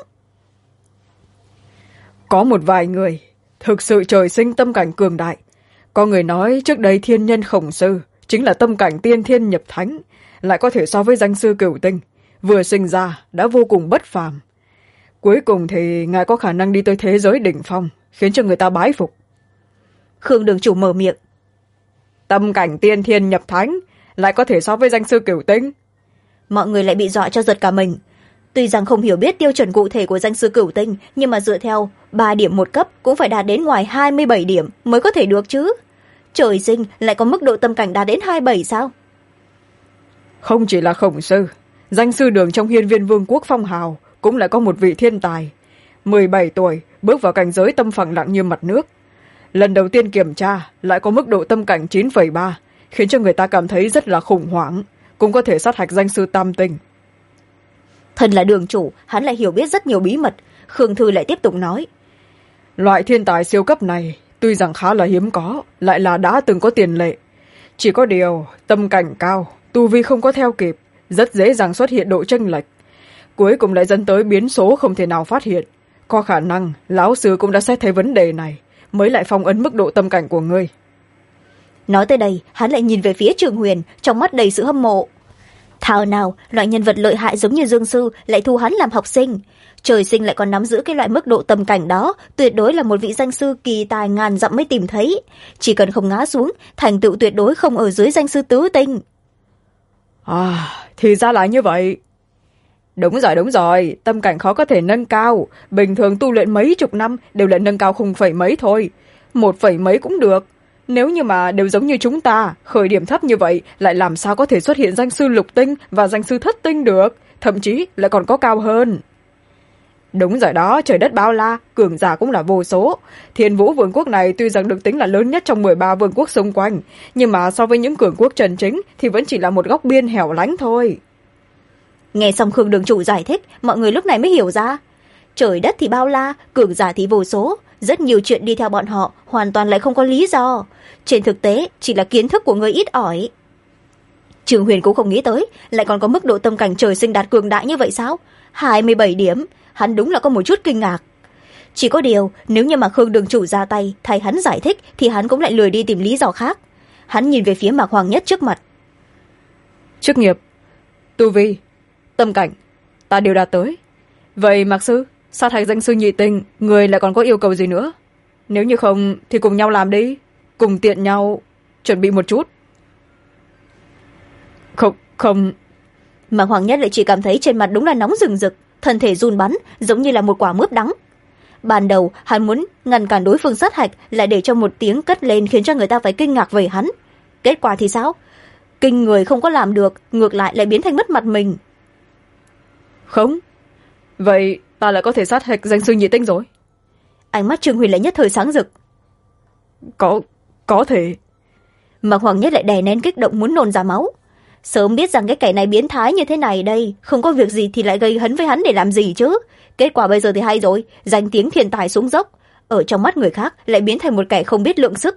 Có một vài người thực sự trời sinh tâm cảnh cường đại. Có người nói trước đây thiên nhân khổng sư chính là tâm cảnh tiên thiên nhập thánh, lại có thể so với danh sư cửu tinh, vừa sinh ra đã vô cùng bất phàm. Cuối cùng thì ngài có khả năng đi tới thế giới đỉnh phong, khiến cho người ta bái phục. Khương đường chủ mở miệng. Tâm cảnh tiên thiên nhập thánh lại có thể so với danh sư cửu tinh? Mọi người lại bị dọa cho giật cả mình. Tuy rằng không hiểu biết tiêu chuẩn cụ thể của danh sư cửu tinh, nhưng mà dựa theo 3 điểm một cấp cũng phải đạt đến ngoài 27 điểm mới có thể được chứ. Trời sinh lại có mức độ tâm cảnh đạt đến 27 sao? Không chỉ là khổng sư, danh sư đường trong Hiên Viên Vương quốc phong hào cũng lại có một vị thiên tài. 17 tuổi bước vào cảnh giới tâm phẳng lặng như mặt nước. Lần đầu tiên kiểm tra lại có mức độ tâm cảnh 9,3, khiến cho người ta cảm thấy rất là khủng hoảng, cũng có thể sát hạch danh sư tam tinh. Thân là đường chủ, hắn lại hiểu biết rất nhiều bí mật. Khương Thư lại tiếp tục nói. Loại thiên tài siêu cấp này tuy rằng khá là hiếm có, lại là đã từng có tiền lệ. Chỉ có điều tâm cảnh cao, tu vi không có theo kịp, rất dễ dàng xuất hiện độ chênh lệch. cuối cùng lại dẫn tới biến số không thể nào phát hiện. Có khả năng lão sư cũng đã xét thấy vấn đề này mới lại phong ấn mức độ tâm cảnh của ngươi. Nói tới đây, hắn lại nhìn về phía Trường Huyền, trong mắt đầy sự hâm mộ. Thảo nào loại nhân vật lợi hại giống như Dương Sư lại thu hắn làm học sinh, trời sinh lại còn nắm giữ cái loại mức độ tâm cảnh đó, tuyệt đối là một vị danh sư kỳ tài ngàn dặm mới tìm thấy. Chỉ cần không ngã xuống, thành tựu tuyệt đối không ở dưới danh sư tứ tinh. Thì ra là như vậy. Đúng rồi, tâm cảnh khó có thể nâng cao. Bình thường tu luyện mấy chục năm đều là nâng cao không phẩy mấy thôi. 1 phẩy mấy cũng được. Nếu như mà đều giống như chúng ta, khởi điểm thấp như vậy, lại làm sao có thể xuất hiện danh sư lục tinh và danh sư thất tinh được, thậm chí lại còn có cao hơn. Đúng rồi đó, trời đất bao la, cường giả cũng là vô số. Thiên Vũ vương quốc này tuy rằng được tính là lớn nhất trong 13 vương quốc xung quanh, nhưng mà so với những cường quốc chân chính thì vẫn chỉ là một góc biên hẻo lánh thôi. Nghe xong Khương đường chủ giải thích, mọi người lúc này mới hiểu ra. Trời đất thì bao la, cường giả thì vô số, rất nhiều chuyện đi theo bọn họ hoàn toàn lại không có lý do. Trên thực tế chỉ là kiến thức của người ít ỏi. Trường Huyền cũng không nghĩ tới lại còn có mức độ tâm cảnh trời sinh đạt cường đại như vậy sao? 27 điểm, hắn đúng là có một chút kinh ngạc. Chỉ có điều, nếu như mà Khương đường chủ ra tay thay hắn giải thích thì hắn cũng lại lười đi tìm lý do khác. Hắn nhìn về phía Mạc Hoàng Nhất trước mặt. Chức nghiệp, tu vi, tâm cảnh, ta đều đạt tới. Vậy Mạc sư, sát hạch danh sư nhị tinh, người lại còn có yêu cầu gì nữa? Nếu như không thì cùng nhau làm đi, cùng tiện nhau chuẩn bị một chút. Không. Mạc Hoàng Nhất lại chỉ cảm thấy trên mặt đúng là nóng rừng rực, thân thể run bắn giống như là một quả mướp đắng. Ban đầu hắn muốn ngăn cản đối phương sát hạch, lại để cho một tiếng cất lên khiến cho người ta phải kinh ngạc về hắn. Kết quả thì sao? Kinh người không có làm được, ngược lại lại biến thành mất mặt mình. Không. Vậy ta lại có thể sát hạch danh sư nhị tinh rồi. Ánh mắt Trương Huyền lại nhất thời sáng rực. Có thể. Mạc Hoàng Nhất lại đè nén kích động muốn nôn ra máu. Sớm biết rằng cái kẻ này biến thái như thế này đây, không có việc gì thì lại gây hấn với hắn để làm gì chứ. Kết quả bây giờ thì hay rồi, danh tiếng thiên tài xuống dốc, ở trong mắt người khác lại biến thành một kẻ không biết lượng sức.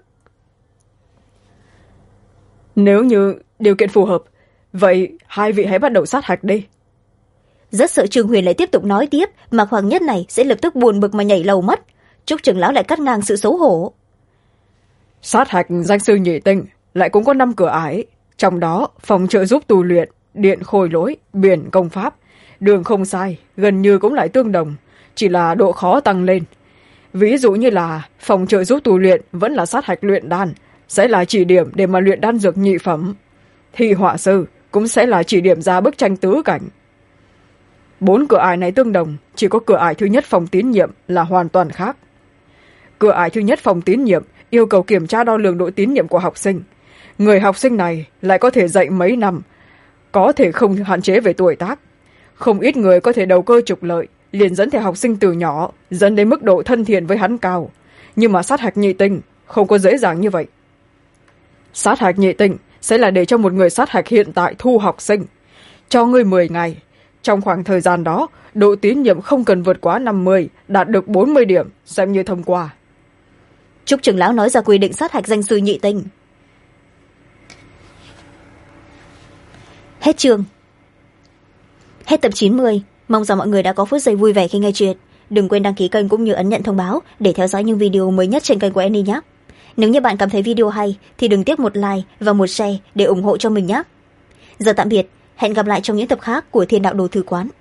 Nếu như điều kiện phù hợp, vậy hai vị hãy bắt đầu sát hạch đi. Rất sợ Trương Huyền lại tiếp tục nói tiếp, Mạc Hoàng Nhất này sẽ lập tức buồn bực mà nhảy lầu mất. Trúc trưởng lão lại cắt ngang sự xấu hổ. Sát hạch danh sư nhị tinh lại cũng có 5 cửa ải, trong đó phòng trợ giúp tu luyện, điện khôi lỗi, biển công pháp, đường không sai, gần như cũng lại tương đồng, chỉ là độ khó tăng lên. Ví dụ như là phòng trợ giúp tu luyện vẫn là sát hạch luyện đan, sẽ là chỉ điểm để mà luyện đan dược nhị phẩm. Thi họa sư cũng sẽ là chỉ điểm ra bức tranh tứ cảnh. 4 cửa ải này tương đồng, chỉ có cửa ải thứ nhất phòng tín nhiệm là hoàn toàn khác. Cửa ải thứ nhất phòng tín nhiệm yêu cầu kiểm tra đo lường độ tín nhiệm của học sinh. Người học sinh này lại có thể dạy mấy năm, có thể không hạn chế về tuổi tác. Không ít người có thể đầu cơ trục lợi, liền dẫn theo học sinh từ nhỏ, dẫn đến mức độ thân thiện với hắn cao. Nhưng mà sát hạch nhị tinh không có dễ dàng như vậy. Sát hạch nhị tinh sẽ là để cho một người sát hạch hiện tại thu học sinh. Cho ngươi 10 ngày. Trong khoảng thời gian đó, độ tín nhiệm không cần vượt quá 50, đạt được 40 điểm, xem như thông qua. Trúc trưởng lão nói ra quy định sát hạch danh sư nhị tinh. Hết chương. Hết tập 90. Mong rằng mọi người đã có phút giây vui vẻ khi nghe chuyện. Đừng quên đăng ký kênh cũng như ấn nhận thông báo để theo dõi những video mới nhất trên kênh của Annie nhé. Nếu như bạn cảm thấy video hay thì đừng tiếc một like và một share để ủng hộ cho mình nhé. Giờ tạm biệt, hẹn gặp lại trong những tập khác của Thiên Đạo Đồ Thư Quán.